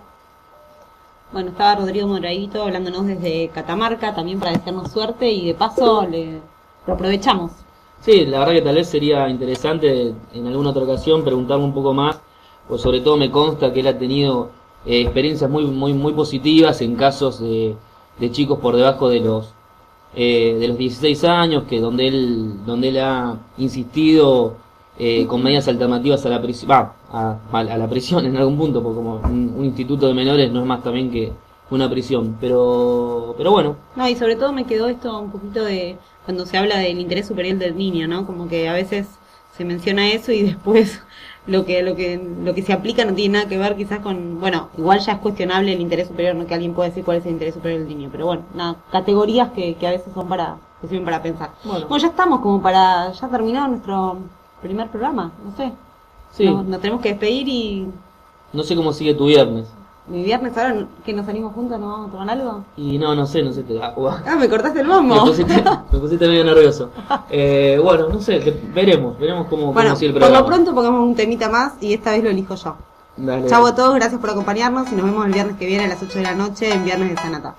Bueno, estaba Rodrigo Moradito hablándonos desde Catamarca, también para desearnos suerte y de paso le, lo aprovechamos. Sí, la verdad que tal vez sería interesante en alguna otra ocasión preguntarle un poco más, pues sobre todo me consta que él ha tenido eh, experiencias muy muy muy positivas en casos de, de chicos por debajo de los eh, de los dieciséis años, que donde él donde él ha insistido eh, con medidas alternativas a la prisión, va, a, a la prisión en algún punto, porque como un, un instituto de menores no es más también que una prisión, pero pero bueno. No, y sobre todo me quedó esto un poquito de cuando se habla del interés superior del niño, ¿no? Como que a veces se menciona eso y después lo que lo que lo que se aplica no tiene nada que ver quizás con, bueno, igual ya es cuestionable el interés superior, no que alguien pueda decir cuál es el interés superior del niño, pero bueno, nada, categorías que, que a veces son para, que sirven para pensar. Bueno. Bueno, ya estamos como para, ya terminó nuestro primer programa, no sé. Sí. Nos, nos tenemos que despedir y No sé cómo sigue tu viernes. mi viernes ahora que nos salimos juntos, ¿nos vamos a tomar algo? Y no, no sé, no sé. Te... Ah, uah. Ah, me cortaste el me, bombo. pusiste, me pusiste medio nervioso. Eh, bueno, no sé, que- veremos, veremos cómo, Bueno, cómo sigue el por programa. lo pronto pongamos un temita más y esta vez lo elijo yo. Dale, Chau a dale. todos, gracias por acompañarnos y nos vemos el viernes que viene a las ocho de la noche en Viernes de Sanata.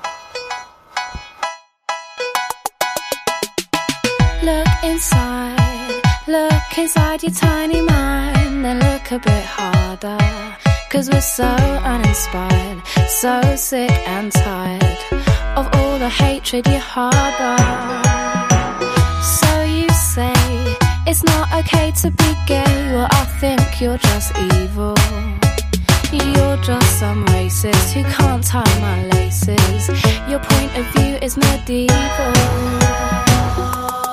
Look inside, look inside your tiny mind, then look a bit harder. Cause we're so uninspired, so sick and tired of all the hatred you harbor. So you say it's not okay to be gay, well I think you're just evil. You're just some racist who can't tie my laces. Your point of view is medieval.